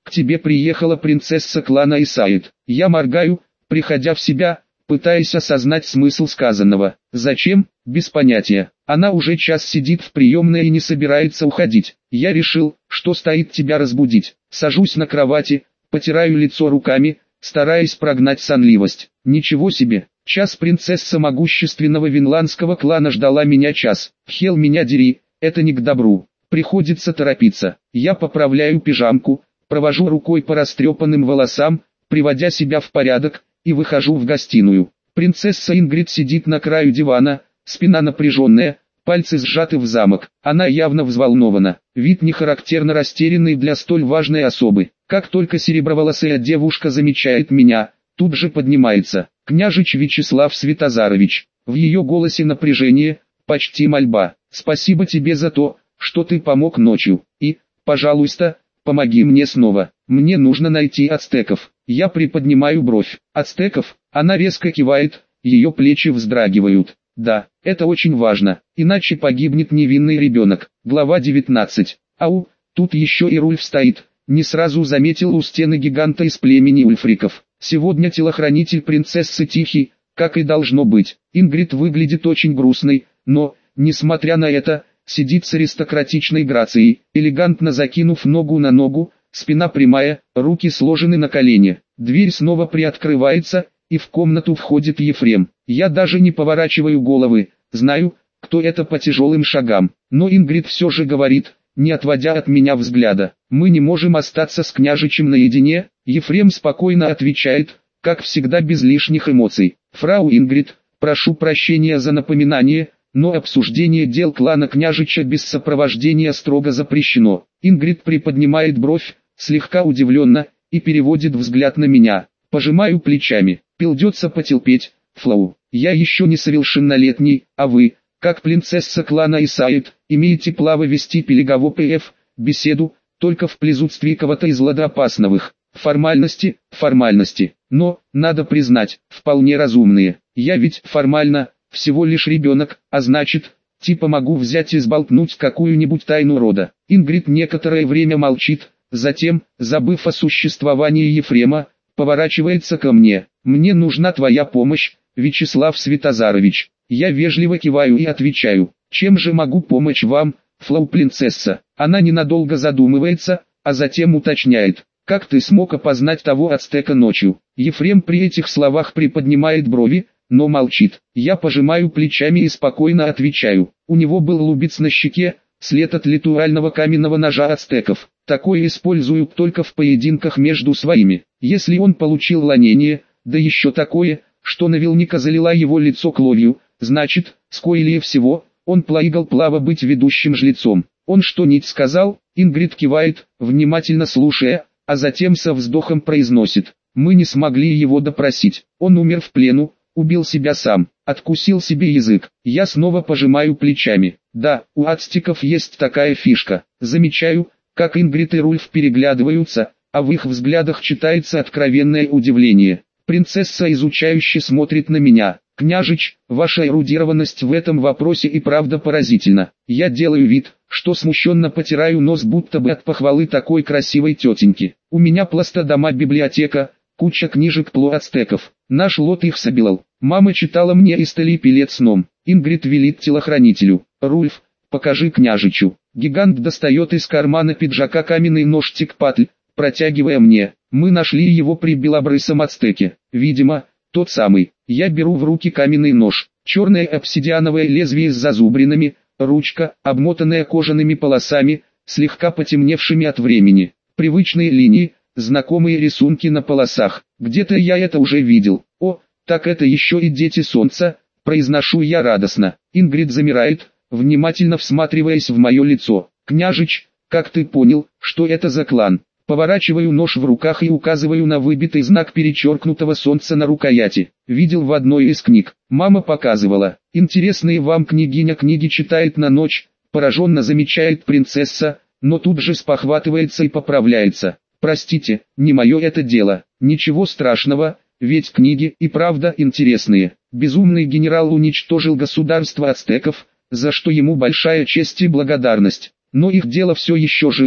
к тебе приехала принцесса клана Исаид. Я моргаю, приходя в себя, пытаясь осознать смысл сказанного. Зачем? Без понятия. Она уже час сидит в приемной и не собирается уходить. Я решил, что стоит тебя разбудить. Сажусь на кровати, потираю лицо руками, стараясь прогнать сонливость. Ничего себе. Час принцесса могущественного винландского клана ждала меня час. Хел меня дери, это не к добру. Приходится торопиться. Я поправляю пижамку, провожу рукой по растрепанным волосам, приводя себя в порядок, и выхожу в гостиную. Принцесса Ингрид сидит на краю дивана, спина напряженная, пальцы сжаты в замок. Она явно взволнована. Вид не характерно растерянный для столь важной особы. Как только сереброволосая девушка замечает меня, тут же поднимается. Княжич Вячеслав Святозарович. В ее голосе напряжение, почти мольба. Спасибо тебе за то, что ты помог ночью. И, пожалуйста, помоги мне снова. Мне нужно найти ацтеков. Я приподнимаю бровь. Ацтеков? Она резко кивает, ее плечи вздрагивают. Да, это очень важно, иначе погибнет невинный ребенок. Глава 19. Ау, тут еще и Рульф стоит. Не сразу заметил у стены гиганта из племени ульфриков. Сегодня телохранитель принцессы тихий, как и должно быть. Ингрид выглядит очень грустной, но, несмотря на это, сидит с аристократичной грацией, элегантно закинув ногу на ногу, спина прямая, руки сложены на колени. Дверь снова приоткрывается, и в комнату входит Ефрем. Я даже не поворачиваю головы, знаю, кто это по тяжелым шагам. Но Ингрид все же говорит, не отводя от меня взгляда: мы не можем остаться с княжичем наедине. Ефрем спокойно отвечает, как всегда без лишних эмоций: фрау Ингрид, прошу прощения за напоминание, но обсуждение дел клана княжича без сопровождения строго запрещено. Ингрид приподнимает бровь, слегка удивленно, и переводит взгляд на меня. Пожимаю плечами. Придется потерпеть, флау. Я еще несовершеннолетний, а вы, как принцесса клана Исаид, имеете право вести ПФ, беседу, только в присутствии кого-то из ладоопасновых. Формальности, но, надо признать, вполне разумные. Я ведь формально всего лишь ребенок, а значит, типа могу взять и сболтнуть какую-нибудь тайну рода. Ингрид некоторое время молчит, затем, забыв о существовании Ефрема, поворачивается ко мне. Мне нужна твоя помощь, Вячеслав Святозарович. Я вежливо киваю и отвечаю: чем же могу помочь вам, флау принцесса? Она ненадолго задумывается, а затем уточняет: как ты смог опознать того ацтека ночью? Ефрем при этих словах приподнимает брови, но молчит. Я пожимаю плечами и спокойно отвечаю: у него был лубец на щеке, след от литурального каменного ножа ацтеков. Такое используют только в поединках между своими. Если он получил ранение, да еще такое, что навелника залила его лицо кровью, значит, скорее всего, он плаигал плава быть ведущим жрецом. Он что-нибудь сказал? Ингрид кивает, внимательно слушая, а затем со вздохом произносит: мы не смогли его допросить. Он умер в плену, убил себя сам, откусил себе язык. Я снова пожимаю плечами. Да, у ацтеков есть такая фишка. Замечаю, как Ингрид и Рульф переглядываются, а в их взглядах читается откровенное удивление. Принцесса изучающе смотрит на меня. Княжич, ваша эрудированность в этом вопросе и правда поразительна. Я делаю вид, что смущенно потираю нос, будто бы от похвалы такой красивой тетеньки. У меня пластодома библиотека, куча книжек про ацтеков. Наш лот их собирал. Мама читала мне истоли перед сном. Ингрид велит телохранителю: Рульф, покажи княжичу. Гигант достает из кармана пиджака каменный нож тикпатль, протягивая мне. Мы нашли его при белобрысом ацтеке. Видимо, тот самый. Я беру в руки каменный нож. Черное обсидиановое лезвие с зазубринами, ручка, обмотанная кожаными полосами, слегка потемневшими от времени. Привычные линии, знакомые рисунки на полосах. Где-то я это уже видел. О, так это еще и дети солнца, произношу я радостно. Ингрид замирает, внимательно всматриваясь в мое лицо. Княжич, как ты понял, что это за клан? Поворачиваю нож в руках и указываю на выбитый знак перечеркнутого солнца на рукояти. Видел в одной из книг. Мама показывала. Интересные вам княгиня книги читает на ночь, пораженно замечает принцесса, но тут же спохватывается и поправляется. Простите, не мое это дело. Ничего страшного, ведь книги и правда интересные. Безумный генерал уничтожил государство ацтеков, за что ему большая честь и благодарность. Но их дело все еще живо.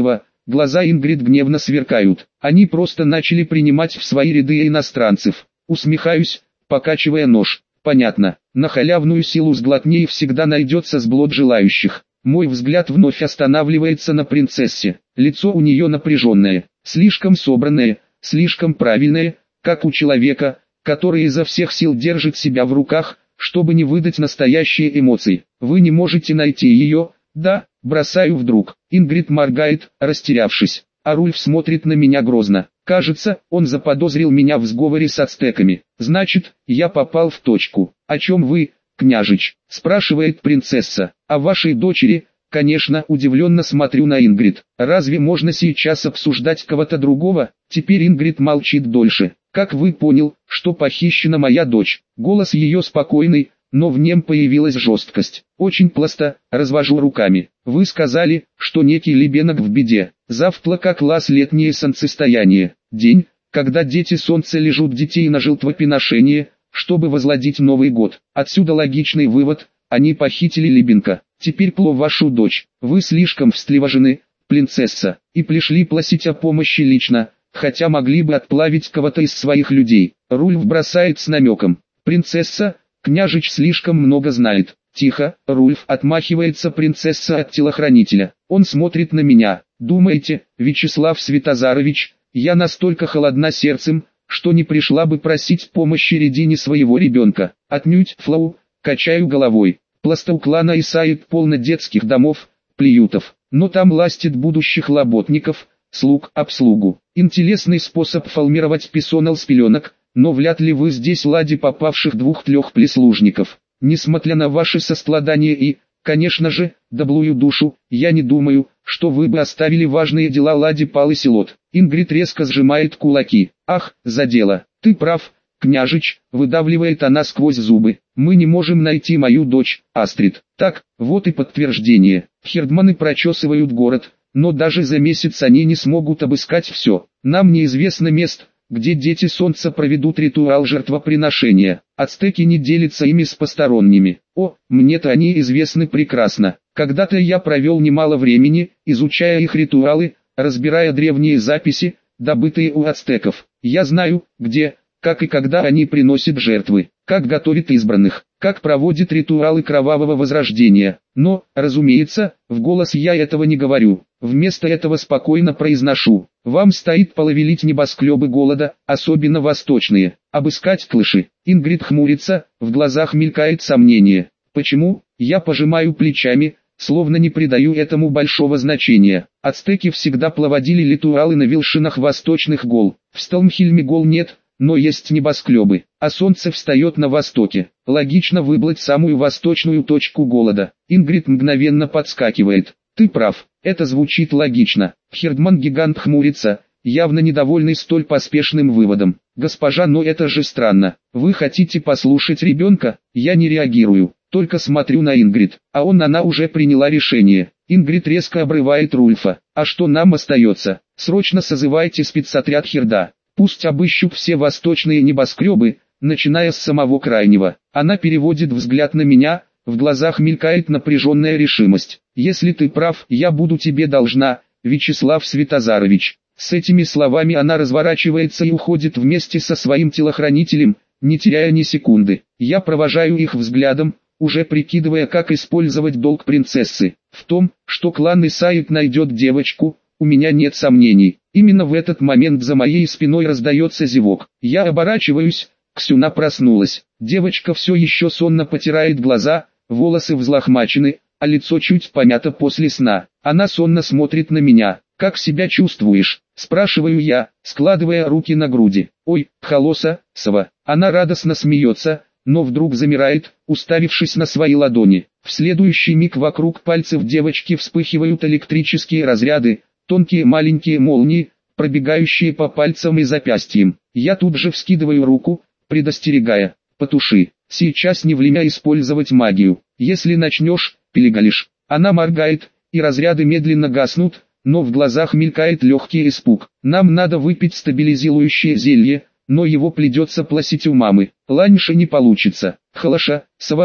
Глаза Ингрид гневно сверкают. Они просто начали принимать в свои ряды иностранцев. Усмехаюсь, покачивая нож. Понятно, на халявную силу сглотни и всегда найдется сблот желающих. Мой взгляд вновь останавливается на принцессе. Лицо у нее напряженное, слишком собранное, слишком правильное, как у человека, который изо всех сил держит себя в руках, чтобы не выдать настоящие эмоции. Вы не можете найти ее, да? Бросаю вдруг. Ингрид моргает, растерявшись. А Рульф смотрит на меня грозно. Кажется, он заподозрил меня в сговоре с ацтеками. Значит, я попал в точку. О чем вы, княжич? Спрашивает принцесса. О вашей дочери? Конечно, удивленно смотрю на Ингрид. Разве можно сейчас обсуждать кого-то другого? Теперь Ингрид молчит дольше. Как вы понял, что похищена моя дочь? Голос ее спокойный, но в нем появилась жесткость. Очень просто, развожу руками. Вы сказали, что некий Лебенок в беде. Завтра как лас летнее солнцестояние. День, когда дети солнца лежат детей на жертвоприношение, чтобы возладить Новый год. Отсюда логичный вывод, они похитили Лебенка. Теперь плов вашу дочь. Вы слишком встревожены, принцесса, и пришли просить о помощи лично, хотя могли бы отплавить кого-то из своих людей. Рульф бросает с намеком. Принцесса, княжич слишком много знает. Тихо, Рульф, отмахивается принцесса от телохранителя. Он смотрит на меня. Думаете, Вячеслав Святозарович, я настолько холодна сердцем, что не пришла бы просить помощи Редине своего ребенка? Отнюдь, Флоу, качаю головой. Пласта у клана Исаид полно детских домов, приютов, но там ластит будущих работников, слуг, обслугу. Интересный способ формировать персонал с пеленок, но вряд ли вы здесь лади попавших 2-3 прислужников. Несмотря на ваше сострадание и, конечно же, доблую душу, я не думаю, что вы бы оставили важные дела лади Пал и Селот. Ингрид резко сжимает кулаки. Ах, задело. Ты прав, княжич, выдавливает она сквозь зубы. Мы не можем найти мою дочь, Астрид. Так, вот и подтверждение. Хердманы прочесывают город, но даже за месяц они не смогут обыскать все. Нам неизвестно мест, где дети солнца проведут ритуал жертвоприношения. Ацтеки не делятся ими с посторонними. О, мне-то они известны прекрасно. Когда-то я провел немало времени, изучая их ритуалы, разбирая древние записи, добытые у ацтеков. Я знаю, где, как и когда они приносят жертвы, как готовят избранных, как проводят ритуалы кровавого возрождения. Но, разумеется, в голос я этого не говорю. Вместо этого спокойно произношу. Вам стоит половелить небоскребы голода, особенно восточные. Обыскать клыши. Ингрид хмурится, в глазах мелькает сомнение. Почему? Я пожимаю плечами, словно не придаю этому большого значения. Ацтеки всегда проводили ритуалы на вершинах восточных гор. В Столмхильме гор нет, но есть небоскребы, а солнце встает на востоке. Логично выбрать самую восточную точку голода. Ингрид мгновенно подскакивает. Ты прав, это звучит логично. Хердман-гигант хмурится, явно недовольный столь поспешным выводом. Госпожа, но это же странно. Вы хотите послушать ребенка? Я не реагирую, только смотрю на Ингрид. А она уже приняла решение. Ингрид резко обрывает Рульфа. А что нам остается? Срочно созывайте спецотряд Херда. Пусть обыщут все восточные небоскребы, начиная с самого крайнего. Она переводит взгляд на меня, в глазах мелькает напряженная решимость. Если ты прав, я буду тебе должна, Вячеслав Святозарович. С этими словами она разворачивается и уходит вместе со своим телохранителем, не теряя ни секунды. Я провожаю их взглядом, уже прикидывая, как использовать долг принцессы. В том, что клан Исаид найдет девочку, у меня нет сомнений. Именно в этот момент за моей спиной раздается зевок. Я оборачиваюсь, Ксюна проснулась. Девочка все еще сонно потирает глаза, волосы взлохмачены, а лицо чуть помято после сна. Она сонно смотрит на меня. «Как себя чувствуешь?» – спрашиваю я, складывая руки на груди. «Ой, холоса, сова». Она радостно смеется, но вдруг замирает, уставившись на свои ладони. В следующий миг вокруг пальцев девочки вспыхивают электрические разряды, тонкие маленькие молнии, пробегающие по пальцам и запястьям. Я тут же вскидываю руку, предостерегая. «Потуши, сейчас не время использовать магию. Если начнешь, перегалишь». Она моргает, и разряды медленно гаснут, но в глазах мелькает легкий испуг. «Нам надо выпить стабилизирующее зелье, но его придется просить у мамы. Раньше не получится». «Халаша, сова»,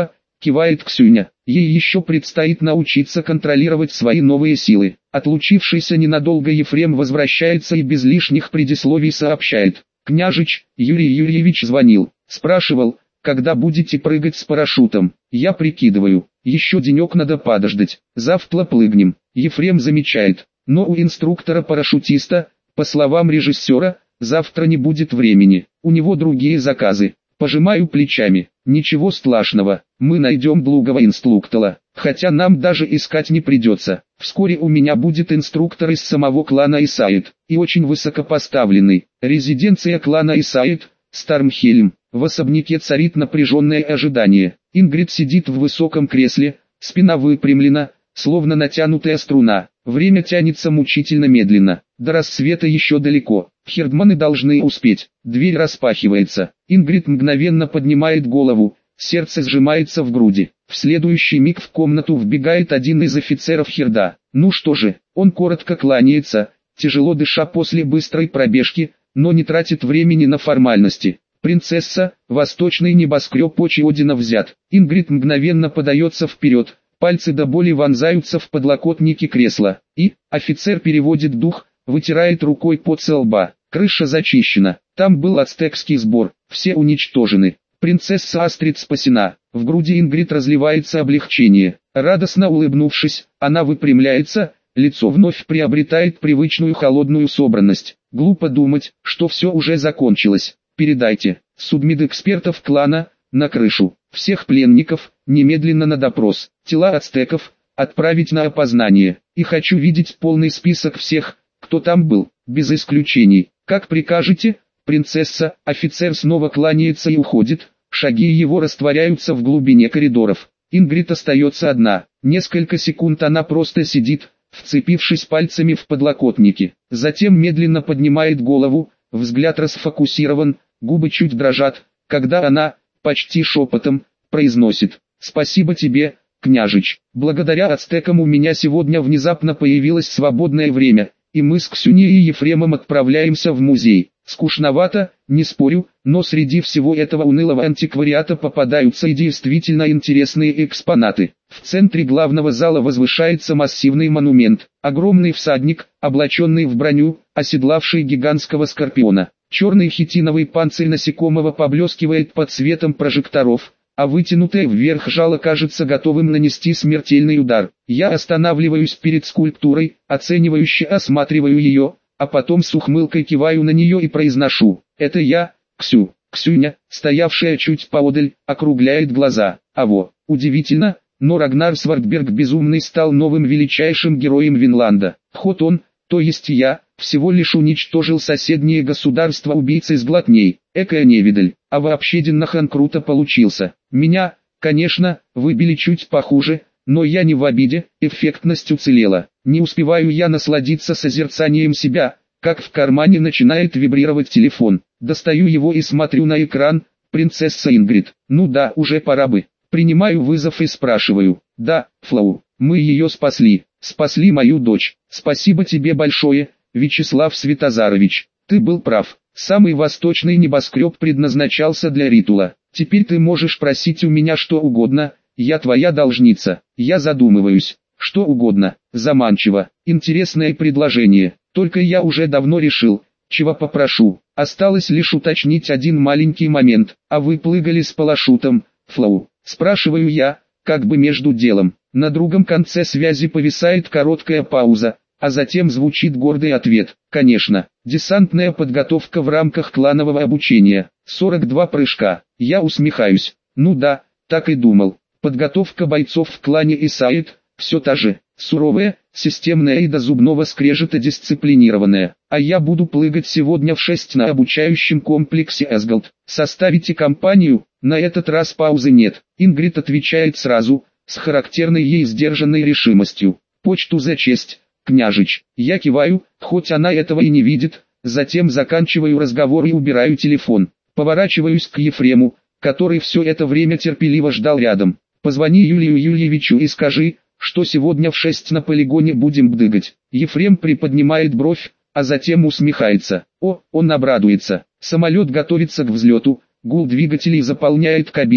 кивает Ксюня. Ей еще предстоит научиться контролировать свои новые силы. Отлучившийся ненадолго Ефрем возвращается и без лишних предисловий сообщает. Княжич, Юрий Юрьевич звонил, спрашивал, когда будете прыгать с парашютом. Я прикидываю, еще денек надо подождать, завтра прыгнем. Ефрем замечает, но у инструктора-парашютиста, по словам режиссера, завтра не будет времени, у него другие заказы. Пожимаю плечами, ничего страшного, мы найдем другого инструктора, хотя нам даже искать не придется. Вскоре у меня будет инструктор из самого клана Исаид, и очень высокопоставленный. Резиденция клана Исаид, Стармхельм. В особняке царит напряженное ожидание. Ингрид сидит в высоком кресле, спина выпрямлена, словно натянутая струна. Время тянется мучительно медленно. До рассвета еще далеко. Хердманы должны успеть. Дверь распахивается. Ингрид мгновенно поднимает голову. Сердце сжимается в груди. В следующий миг в комнату вбегает один из офицеров Херда. Ну что же, он коротко кланяется, тяжело дыша после быстрой пробежки, но не тратит времени на формальности. «Принцесса, восточный небоскреб Очиодина взят». Ингрид мгновенно подается вперед, пальцы до боли вонзаются в подлокотники кресла. И, офицер переводит дух, вытирает рукой пот со лба. Крыша зачищена, там был ацтекский сбор, все уничтожены. Принцесса Астрид спасена. В груди Ингрид разливается облегчение. Радостно улыбнувшись, она выпрямляется, лицо вновь приобретает привычную холодную собранность. Глупо думать, что все уже закончилось. Передайте, судмедэкспертов клана, на крышу, всех пленников, немедленно на допрос, тела ацтеков, отправить на опознание. И хочу видеть полный список всех, кто там был, без исключений. Как прикажете, принцесса. Офицер снова кланяется и уходит, шаги его растворяются в глубине коридоров. Ингрид остается одна, несколько секунд она просто сидит, вцепившись пальцами в подлокотники. Затем медленно поднимает голову, взгляд расфокусирован, губы чуть дрожат, когда она, почти шепотом, произносит: «Спасибо тебе, княжич. Благодаря ацтекам у меня сегодня внезапно появилось свободное время, и мы с Ксюней и Ефремом отправляемся в музей. Скучновато, не спорю, но среди всего этого унылого антиквариата попадаются и действительно интересные экспонаты». В центре главного зала возвышается массивный монумент, огромный всадник, облаченный в броню, оседлавший гигантского скорпиона. Черный хитиновый панцирь насекомого поблескивает под светом прожекторов, а вытянутое вверх жало кажется готовым нанести смертельный удар. Я останавливаюсь перед скульптурой, оценивающе осматриваю ее, а потом с ухмылкой киваю на нее и произношу: «Это я, Ксю». Ксюня, стоявшая чуть поодаль, округляет глаза. Удивительно, но Рагнар Свардберг Безумный стал новым величайшим героем Винланда. Хоть он, то есть я, всего лишь уничтожил соседние государства убийцей сглотней. Экая невидаль, а вообще Деннахан круто получился. Меня, конечно, выбили чуть похуже, но я не в обиде, эффектность уцелела. Не успеваю я насладиться созерцанием себя, как в кармане начинает вибрировать телефон. Достаю его и смотрю на экран. Принцесса Ингрид. Ну да, уже пора бы. Принимаю вызов и спрашиваю: «Да, Флоу, мы ее спасли. Спасли мою дочь. Спасибо тебе большое, Вячеслав Светозарович. Ты был прав. Самый восточный небоскреб предназначался для Ритула. Теперь ты можешь просить у меня что угодно, я твоя должница». Я задумываюсь. Что угодно, заманчиво, интересное предложение. Только я уже давно решил, чего попрошу. Осталось лишь уточнить один маленький момент. А вы прыгали с парашютом, Флоу? Спрашиваю я, как бы между делом. На другом конце связи повисает короткая пауза, а затем звучит гордый ответ: «Конечно, десантная подготовка в рамках кланового обучения, 42 прыжка». Я усмехаюсь. Ну да, так и думал. Подготовка бойцов в клане Исаид, все та же, суровая, системная и до зубного скрежета дисциплинированная. А я буду прыгать сегодня в 6 на обучающем комплексе Эсгалд. Составите компанию? На этот раз паузы нет. Ингрид отвечает сразу, с характерной ей сдержанной решимостью: «Почту за честь, княжич». Я киваю, хоть она этого и не видит, затем заканчиваю разговор и убираю телефон. Поворачиваюсь к Ефрему, который все это время терпеливо ждал рядом. «Позвони Юлию Юльевичу и скажи, что сегодня в 6 на полигоне будем бдыгать». Ефрем приподнимает бровь, а затем усмехается. Он обрадуется. Самолет готовится к взлету, гул двигателей заполняет кабину.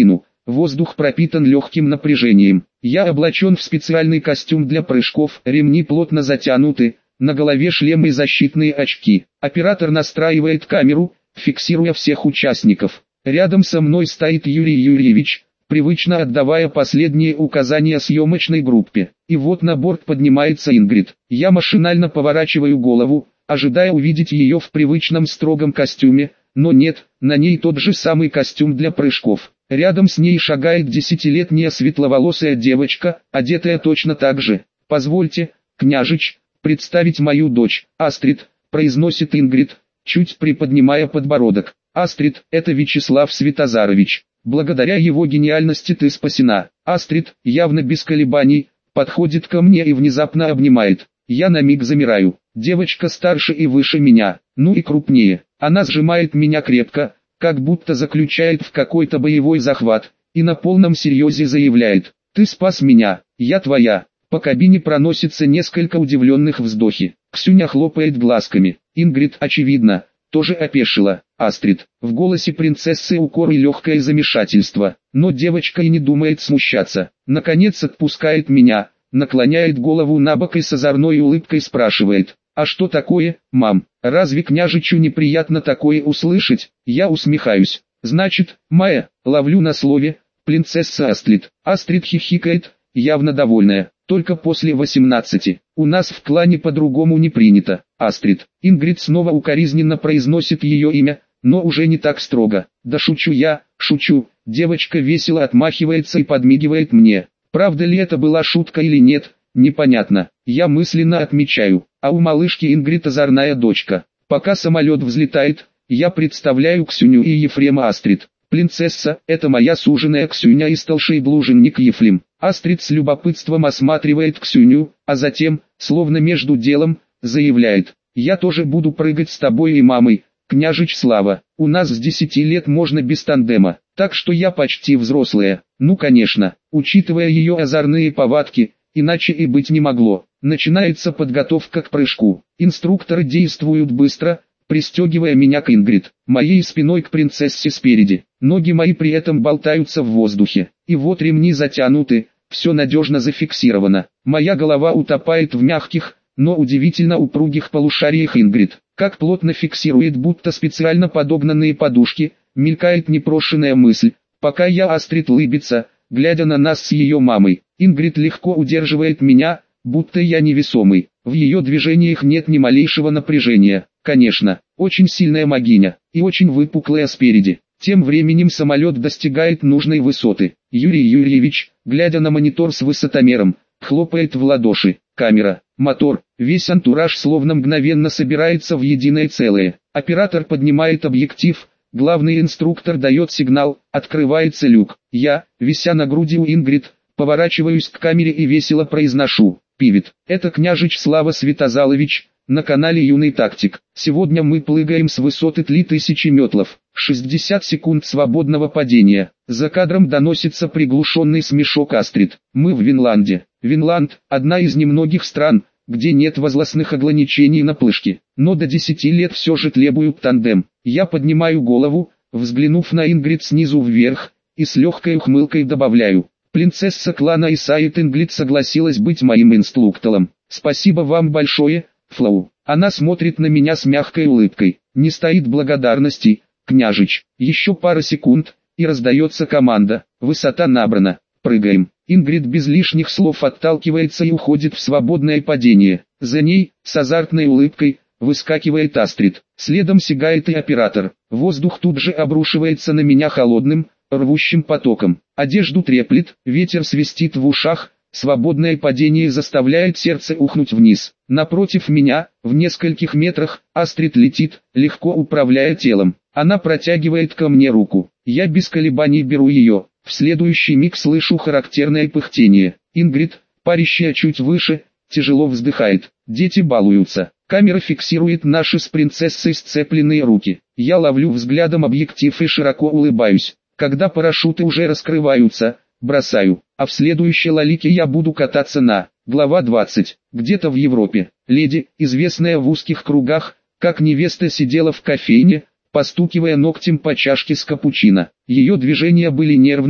воздух пропитан легким напряжением. Я облачен в специальный костюм для прыжков, ремни плотно затянуты, на голове шлем и защитные очки. Оператор настраивает камеру, фиксируя всех участников. Рядом со мной стоит Юрий Юрьевич, привычно отдавая последние указания съемочной группе. И вот на борт поднимается Ингрид. Я машинально поворачиваю голову, ожидая увидеть ее в привычном строгом костюме, но нет, на ней тот же самый костюм для прыжков. Рядом с ней шагает 10-летняя светловолосая девочка, одетая точно так же. «Позвольте, княжич, представить мою дочь, Астрид», произносит Ингрид, чуть приподнимая подбородок. «Астрид, это Вячеслав Светозарович. Благодаря его гениальности ты спасена». Астрид, явно без колебаний, подходит ко мне и внезапно обнимает. Я на миг замираю. Девочка старше и выше меня, ну и крупнее. Она сжимает меня крепко, как будто заключает в какой-то боевой захват, и на полном серьезе заявляет: «Ты спас меня, я твоя». По кабине проносится несколько удивленных вздохи. Ксюня хлопает глазками. Ингрид, очевидно, тоже опешила. Астрид. В голосе принцессы укор и легкое замешательство. Но девочка и не думает смущаться. Наконец отпускает меня, наклоняет голову набок и с озорной улыбкой спрашивает: «А что такое, мам? Разве княжичу неприятно такое услышать?» Я усмехаюсь. «Значит, Майя», ловлю на слове, «принцесса Астрид». Астрид хихикает, явно довольная. «Только после 18. У нас в клане по-другому не принято». Астрид. Ингрид снова укоризненно произносит ее имя, но уже не так строго. «Да шучу я, шучу». Девочка весело отмахивается и подмигивает мне. Правда ли это была шутка или нет, непонятно. Я мысленно отмечаю. А у малышки Ингрид озорная дочка. Пока самолет взлетает, я представляю Ксюню и Ефрема Астрид. «Принцесса, это моя суженая Ксюня и старший блуженник Ефрем». Астрид с любопытством осматривает Ксюню, а затем, словно между делом, заявляет: «Я тоже буду прыгать с тобой и мамой, княжич Слава. У нас с 10 лет можно без тандема, так что я почти взрослая». Ну конечно, учитывая ее озорные повадки, иначе и быть не могло. Начинается подготовка к прыжку. Инструкторы действуют быстро, пристегивая меня к Ингрид, моей спиной к принцессе спереди. Ноги мои при этом болтаются в воздухе. И вот ремни затянуты, все надежно зафиксировано. Моя голова утопает в мягких, но удивительно упругих полушариях Ингрид. Как плотно фиксирует будто специально подогнанные подушки, мелькает непрошенная мысль. Пока я Астрид улыбится, глядя на нас с ее мамой, Ингрид легко удерживает меня, будто я невесомый. В ее движениях нет ни малейшего напряжения. Конечно, очень сильная могиня, и очень выпуклая спереди. Тем временем самолет достигает нужной высоты. Юрий Юрьевич, глядя на монитор с высотомером, хлопает в ладоши. Камера, мотор, весь антураж словно мгновенно собирается в единое целое. Оператор поднимает объектив, главный инструктор дает сигнал, открывается люк. Я, вися на груди у Ингрид, поворачиваюсь к камере и весело произношу: «Пивет, это княжич Слава Светозалович, на канале Юный Тактик. Сегодня мы прыгаем с высоты 3000 метров, 60 секунд свободного падения». За кадром доносится приглушенный смешок Астрид. «Мы в Винланде». Винланд – одна из немногих стран, где нет возрастных ограничений на прыжки, но до 10 лет все же требуют тандем. Я поднимаю голову, взглянув на Ингрид снизу вверх, и с легкой ухмылкой добавляю: «Принцесса клана Исаид Ингрид согласилась быть моим инструктором. Спасибо вам большое, Флоу». Она смотрит на меня с мягкой улыбкой. «Не стоит благодарности, княжич». Еще пара секунд, и раздается команда: «Высота набрана, прыгаем». Ингрид без лишних слов отталкивается и уходит в свободное падение. За ней, с азартной улыбкой, выскакивает Астрид. Следом сигает и оператор. Воздух тут же обрушивается на меня холодным, рвущим потоком. Одежду треплет, ветер свистит в ушах, свободное падение заставляет сердце ухнуть вниз. Напротив меня, в нескольких метрах, Астрид летит, легко управляя телом. Она протягивает ко мне руку. Я без колебаний беру ее. В следующий миг слышу характерное пыхтение. Ингрид, парящая чуть выше, тяжело вздыхает. Дети балуются. Камера фиксирует наши с принцессой сцепленные руки. Я ловлю взглядом объектив и широко улыбаюсь. Когда парашюты уже раскрываются, бросаю. А в следующей лолике я буду кататься на. Глава 20. Где-то в Европе, леди, известная в узких кругах, как невеста, сидела в кофейне, постукивая ногтем по чашке с капучино. Ее движения были нервными,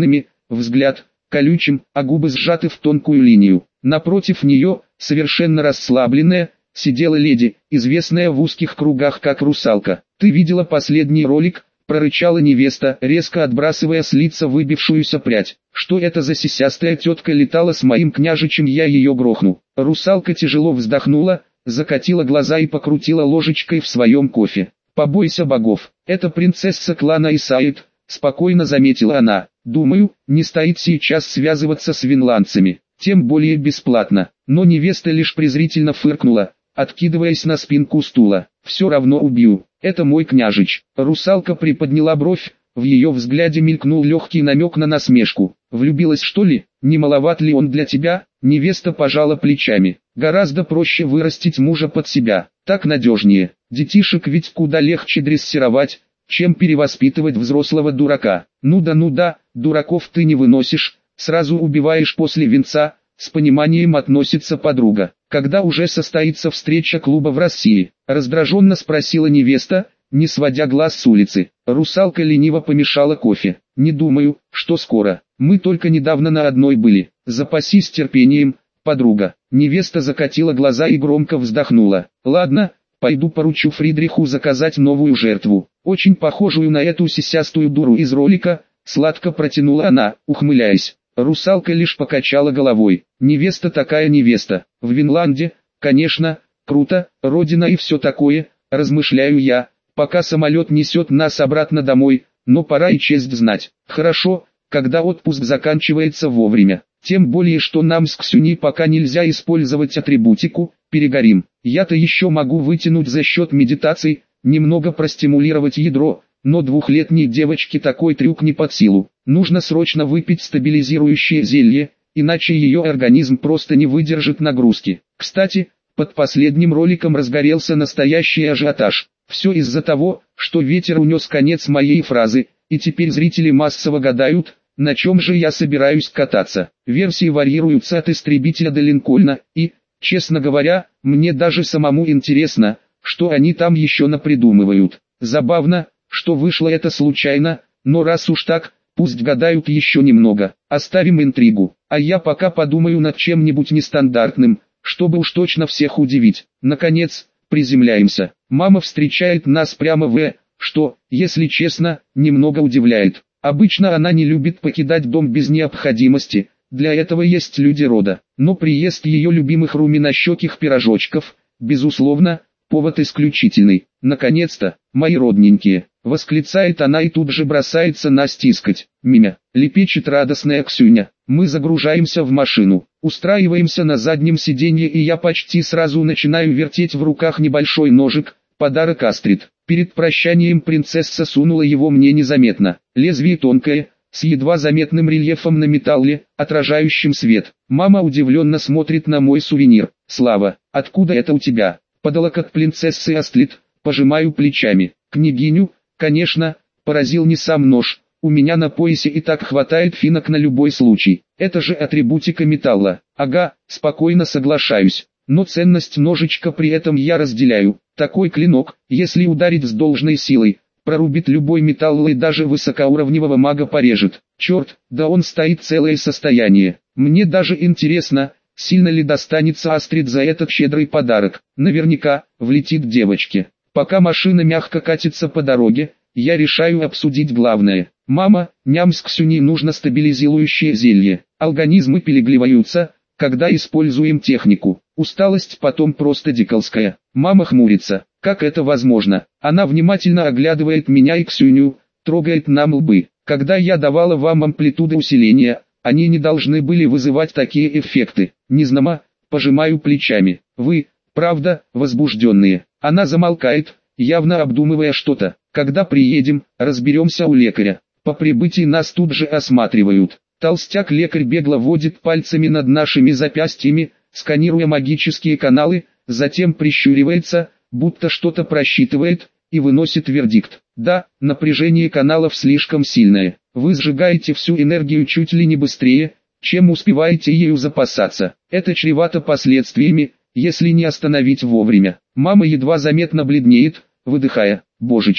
взгляд колючим, а губы сжаты в тонкую линию. Напротив нее, совершенно расслабленная, сидела леди, известная в узких кругах как русалка. «Ты видела последний ролик?» — прорычала невеста, резко отбрасывая с лица выбившуюся прядь. «Что это за сисястая тетка летала с моим княжичем, я ее грохну». Русалка тяжело вздохнула, закатила глаза и покрутила ложечкой в своем кофе. «Побойся богов, это принцесса клана Исаид», — спокойно заметила она. «Думаю, не стоит сейчас связываться с винландцами, тем более бесплатно». Но невеста лишь презрительно фыркнула, откидываясь на спинку стула. «Все равно убью, это мой княжич». Русалка приподняла бровь, в ее взгляде мелькнул легкий намек на насмешку. «Влюбилась, что ли? Не маловат ли он для тебя?» Невеста пожала плечами. «Гораздо проще вырастить мужа под себя, так надежнее. Детишек ведь куда легче дрессировать, чем перевоспитывать взрослого дурака». Ну да, дураков ты не выносишь, сразу убиваешь после венца», — с пониманием относится подруга. «Когда уже состоится встреча клуба в России?» — раздраженно спросила невеста, не сводя глаз с улицы. Русалка лениво помешала кофе. «Не думаю, что скоро. Мы только недавно на одной были. Запасись терпением, подруга». Невеста закатила глаза и громко вздохнула. «Ладно, пойду поручу Фридриху заказать новую жертву, очень похожую на эту сисястую дуру из ролика», — сладко протянула она, ухмыляясь. Русалка лишь покачала головой. «Невеста такая невеста. В Винланде, конечно, круто, родина и все такое, размышляю я, пока самолет несет нас обратно домой, но пора и честь знать. Хорошо, когда отпуск заканчивается вовремя. Тем более, что нам с Ксюней пока нельзя использовать атрибутику, перегорим. Я-то еще могу вытянуть за счет медитаций, немного простимулировать ядро, но двухлетней девочке такой трюк не под силу. Нужно срочно выпить стабилизирующее зелье, иначе ее организм просто не выдержит нагрузки. Кстати, под последним роликом разгорелся настоящий ажиотаж. Все из-за того, что ветер унес конец моей фразы, и теперь зрители массово гадают, на чем же я собираюсь кататься. Версии варьируются от истребителя до Линкольна, и, честно говоря, мне даже самому интересно, что они там еще напридумывают. Забавно, что вышло это случайно, но раз уж так, пусть гадают еще немного. Оставим интригу, а я пока подумаю над чем-нибудь нестандартным, чтобы уж точно всех удивить. Наконец, приземляемся. Мама встречает нас прямо что, если честно, немного удивляет. Обычно она не любит покидать дом без необходимости, для этого есть люди рода. Но приезд ее любимых румянощеких пирожочков, безусловно, повод исключительный. «Наконец-то, мои родненькие!» — восклицает она и тут же бросается нас тискать. «Мимя!» — лепечет радостная Ксюня. Мы загружаемся в машину, устраиваемся на заднем сиденье, и я почти сразу начинаю вертеть в руках небольшой ножик, подарок Астрид. Перед прощанием принцесса сунула его мне незаметно. Лезвие тонкое, с едва заметным рельефом на металле, отражающим свет. Мама удивленно смотрит на мой сувенир. «Слава, откуда это у тебя?» «Подарок от принцессы Астрид», пожимаю плечами. «Княгиню, конечно, поразил не сам нож. У меня на поясе и так хватает финок на любой случай. Это же атрибутика металла». «Ага, спокойно соглашаюсь. Но ценность ножичка при этом я разделяю. Такой клинок, если ударить с должной силой, прорубит любой металл и даже высокоуровневого мага порежет. Черт, да он стоит целое состояние. Мне даже интересно, сильно ли достанется Астрид за этот щедрый подарок. Наверняка, влетит девочке. Пока машина мягко катится по дороге, я решаю обсудить главное. «Мама, ням с Ксюней нужно стабилизирующее зелье. Организмы перегреваются, когда используем технику. Усталость потом просто диколская». Мама хмурится. «Как это возможно?» Она внимательно оглядывает меня и Ксюню, трогает нам лбы. «Когда я давала вам амплитуды усиления, они не должны были вызывать такие эффекты». «Незнамо», пожимаю плечами. «Вы, правда, возбужденные». Она замолкает, явно обдумывая что-то. «Когда приедем, разберемся у лекаря». По прибытии нас тут же осматривают. Толстяк-лекарь бегло водит пальцами над нашими запястьями, сканируя магические каналы, затем прищуривается, будто что-то просчитывает, и выносит вердикт. «Да, напряжение каналов слишком сильное. Вы сжигаете всю энергию чуть ли не быстрее, чем успеваете ею запасаться. Это чревато последствиями, если не остановить вовремя». Мама едва заметно бледнеет, выдыхая: «Божечки,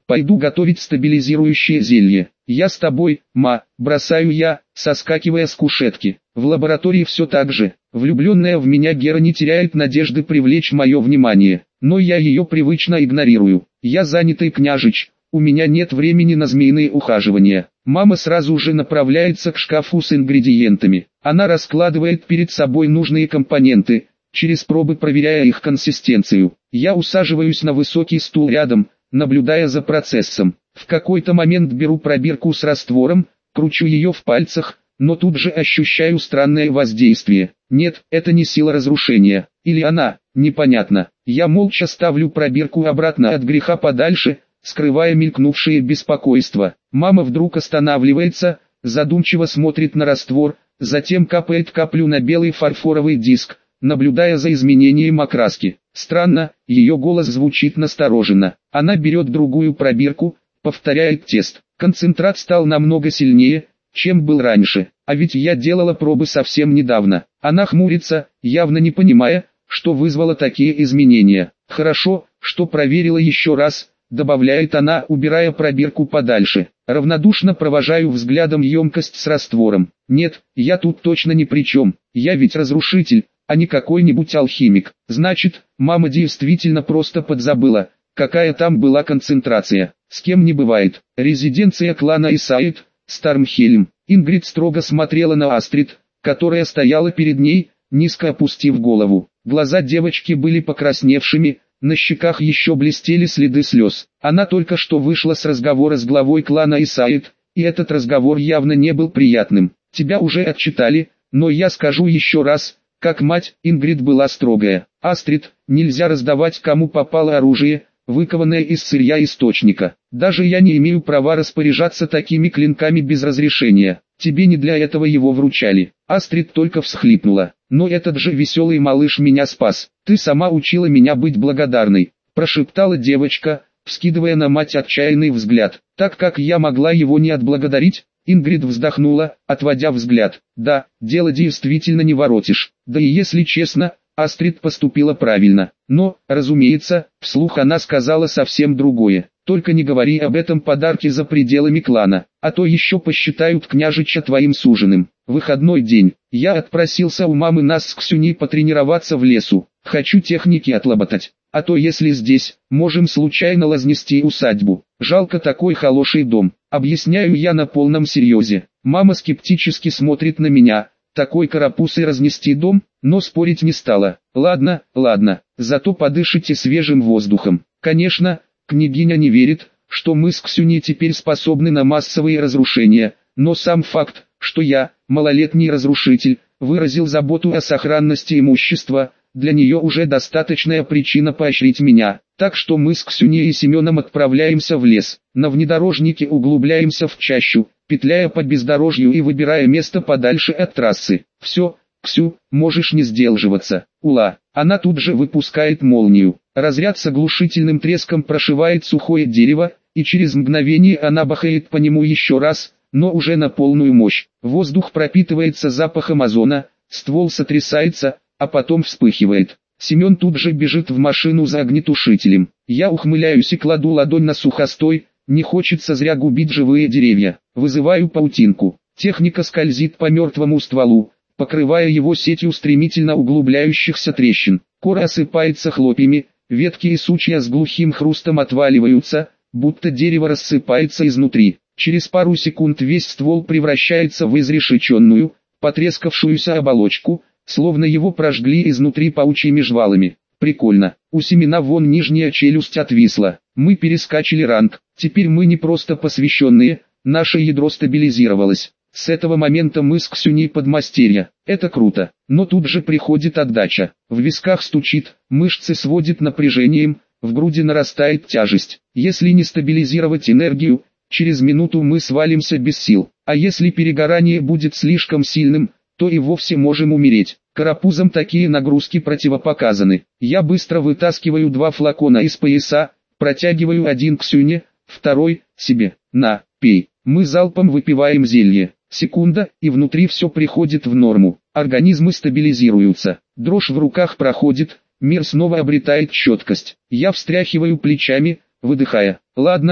Пойду готовить стабилизирующее зелье. Я с тобой, ма, бросаю я, соскакивая с кушетки. В лаборатории все так же. Влюбленная в меня Гера не теряет надежды привлечь мое внимание, но я ее привычно игнорирую. Я занятый княжич, у меня нет времени на змеиные ухаживания. Мама сразу же направляется к шкафу с ингредиентами. Она раскладывает перед собой нужные компоненты, через пробы проверяя их консистенцию. Я усаживаюсь на высокий стул рядом, наблюдая за процессом. В какой-то момент беру пробирку с раствором, кручу ее в пальцах, но тут же ощущаю странное воздействие. Нет, это не сила разрушения. Или она, непонятно. Я молча ставлю пробирку обратно от греха подальше, скрывая мелькнувшее беспокойство. Мама вдруг останавливается, задумчиво смотрит на раствор, затем капает каплю на белый фарфоровый диск, наблюдая за изменением окраски. Странно, ее голос звучит настороженно. Она берет другую пробирку, повторяет тест. Концентрат стал намного сильнее, чем был раньше. А ведь я делала пробы совсем недавно. Она хмурится, явно не понимая, что вызвало такие изменения. Хорошо, что проверила еще раз, добавляет она, убирая пробирку подальше. Равнодушно провожаю взглядом емкость с раствором. Нет, я тут точно ни при чем. Я ведь разрушитель, а не какой-нибудь алхимик. Значит, мама действительно просто подзабыла, какая там была концентрация. С кем не бывает. Резиденция клана Исаид, Стармхельм. Ингрид строго смотрела на Астрид, которая стояла перед ней, низко опустив голову. Глаза девочки были покрасневшими, на щеках еще блестели следы слез. Она только что вышла с разговора с главой клана Исаид, и этот разговор явно не был приятным. Тебя уже отчитали, но я скажу еще раз, как мать, Ингрид была строгая. Астрид, нельзя раздавать кому попало оружие, выкованное из сырья источника. Даже я не имею права распоряжаться такими клинками без разрешения. Тебе не для этого его вручали. Астрид только всхлипнула. Но этот же веселый малыш меня спас. Ты сама учила меня быть благодарной, прошептала девочка, вскидывая на мать отчаянный взгляд. Так как я могла его не отблагодарить? Ингрид вздохнула, отводя взгляд. Да, дело действительно не воротишь. Да и если честно, Астрид поступила правильно. Но, разумеется, вслух она сказала совсем другое. Только не говори об этом подарке за пределами клана, а то еще посчитают княжича твоим суженым. Выходной день. Я отпросился у мамы нас с Ксюней потренироваться в лесу. Хочу техники отлоботать. А то если здесь, можем случайно разнести усадьбу. Жалко такой хороший дом. Объясняю я на полном серьезе. Мама скептически смотрит на меня. Такой карапузой разнести дом, но спорить не стала. Ладно, ладно, зато подышите свежим воздухом. Конечно, княгиня не верит, что мы с Ксюней теперь способны на массовые разрушения, но сам факт, что я, малолетний разрушитель, выразил заботу о сохранности имущества, для нее уже достаточная причина поощрить меня. Так что мы с Ксюней и Семеном отправляемся в лес, на внедорожнике углубляемся в чащу, петляя по бездорожью и выбирая место подальше от трассы. Все, Ксю, можешь не сдерживаться. Ула. Она тут же выпускает молнию. Разряд с оглушительным треском прошивает сухое дерево, и через мгновение она бахает по нему еще раз, но уже на полную мощь. Воздух пропитывается запахом озона, ствол сотрясается, а потом вспыхивает. Семен тут же бежит в машину за огнетушителем. Я ухмыляюсь и кладу ладонь на сухостой, не хочется зря губить живые деревья. Вызываю паутинку. Техника скользит по мертвому стволу, покрывая его сетью стремительно углубляющихся трещин. Кора осыпается хлопьями, ветки и сучья с глухим хрустом отваливаются, будто дерево рассыпается изнутри. Через пару секунд весь ствол превращается в изрешеченную, потрескавшуюся оболочку, словно его прожгли изнутри паучьими жвалами. Прикольно. У Семена вон нижняя челюсть отвисла. Мы перескочили ранг. Теперь мы не просто посвященные, наше ядро стабилизировалось. С этого момента мы с Ксюней подмастерья. Это круто. Но тут же приходит отдача. В висках стучит, мышцы сводит напряжением, в груди нарастает тяжесть. Если не стабилизировать энергию, через минуту мы свалимся без сил. А если перегорание будет слишком сильным, то и вовсе можем умереть. Карапузам такие нагрузки противопоказаны. Я быстро вытаскиваю 2 флакона из пояса, протягиваю один Ксюне, второй себе. На, пей. Мы залпом выпиваем зелье. Секунда, и внутри все приходит в норму. Организмы стабилизируются. Дрожь в руках проходит, мир снова обретает четкость. Я встряхиваю плечами, выдыхая. Ладно,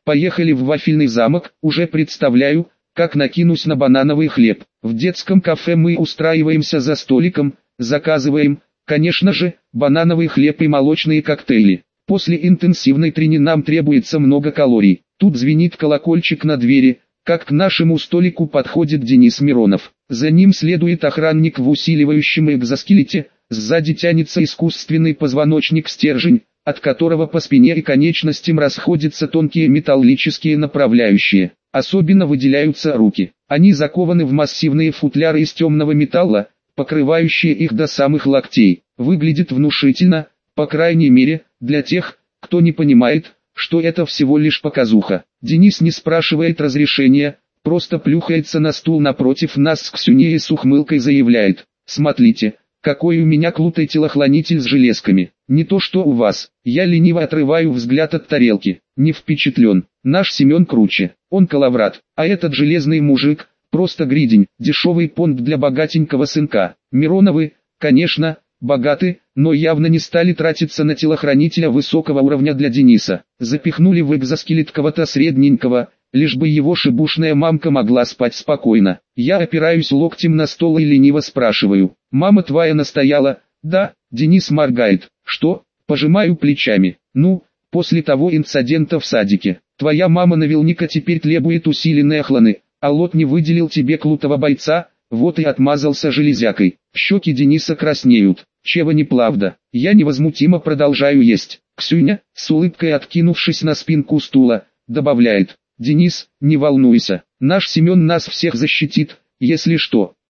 Поехали в вафельный замок, уже представляю, как накинусь на банановый хлеб. В детском кафе мы устраиваемся за столиком, заказываем, конечно же, банановый хлеб и молочные коктейли. После интенсивной трени нам требуется много калорий. Тут звенит колокольчик на двери, как к нашему столику подходит Денис Миронов. За ним следует охранник в усиливающем экзоскелете, сзади тянется искусственный позвоночник-стержень, от которого по спине и конечностям расходятся тонкие металлические направляющие. Особенно выделяются руки. Они закованы в массивные футляры из темного металла, покрывающие их до самых локтей. Выглядит внушительно, по крайней мере, для тех, кто не понимает, что это всего лишь показуха. Денис не спрашивает разрешения, просто плюхается на стул напротив нас с Ксюней и с ухмылкой заявляет: «Смотрите, какой у меня клутый телохранитель с железками. Не то что у вас». Я лениво отрываю взгляд от тарелки. Не впечатлен. Наш Семен круче. Он коловрат. А этот железный мужик, просто гридень, дешевый понт для богатенького сынка. Мироновы, конечно, богаты, но явно не стали тратиться на телохранителя высокого уровня для Дениса. Запихнули в экзоскелет кого-то средненького, лишь бы его шибушная мамка могла спать спокойно. Я опираюсь локтем на стол и лениво спрашиваю: «Мама твоя настояла?» «Да», Денис моргает. «Что?» Пожимаю плечами. «Ну, после того инцидента в садике. Твоя мама наверняка теперь требует усиленной охраны, а Лот не выделил тебе клутого бойца, вот и отмазался железякой». Щеки Дениса краснеют. «Чего не правда?» Я невозмутимо продолжаю есть. Ксюня, с улыбкой откинувшись на спинку стула, добавляет: «Денис, не волнуйся, наш Семен нас всех защитит, если что».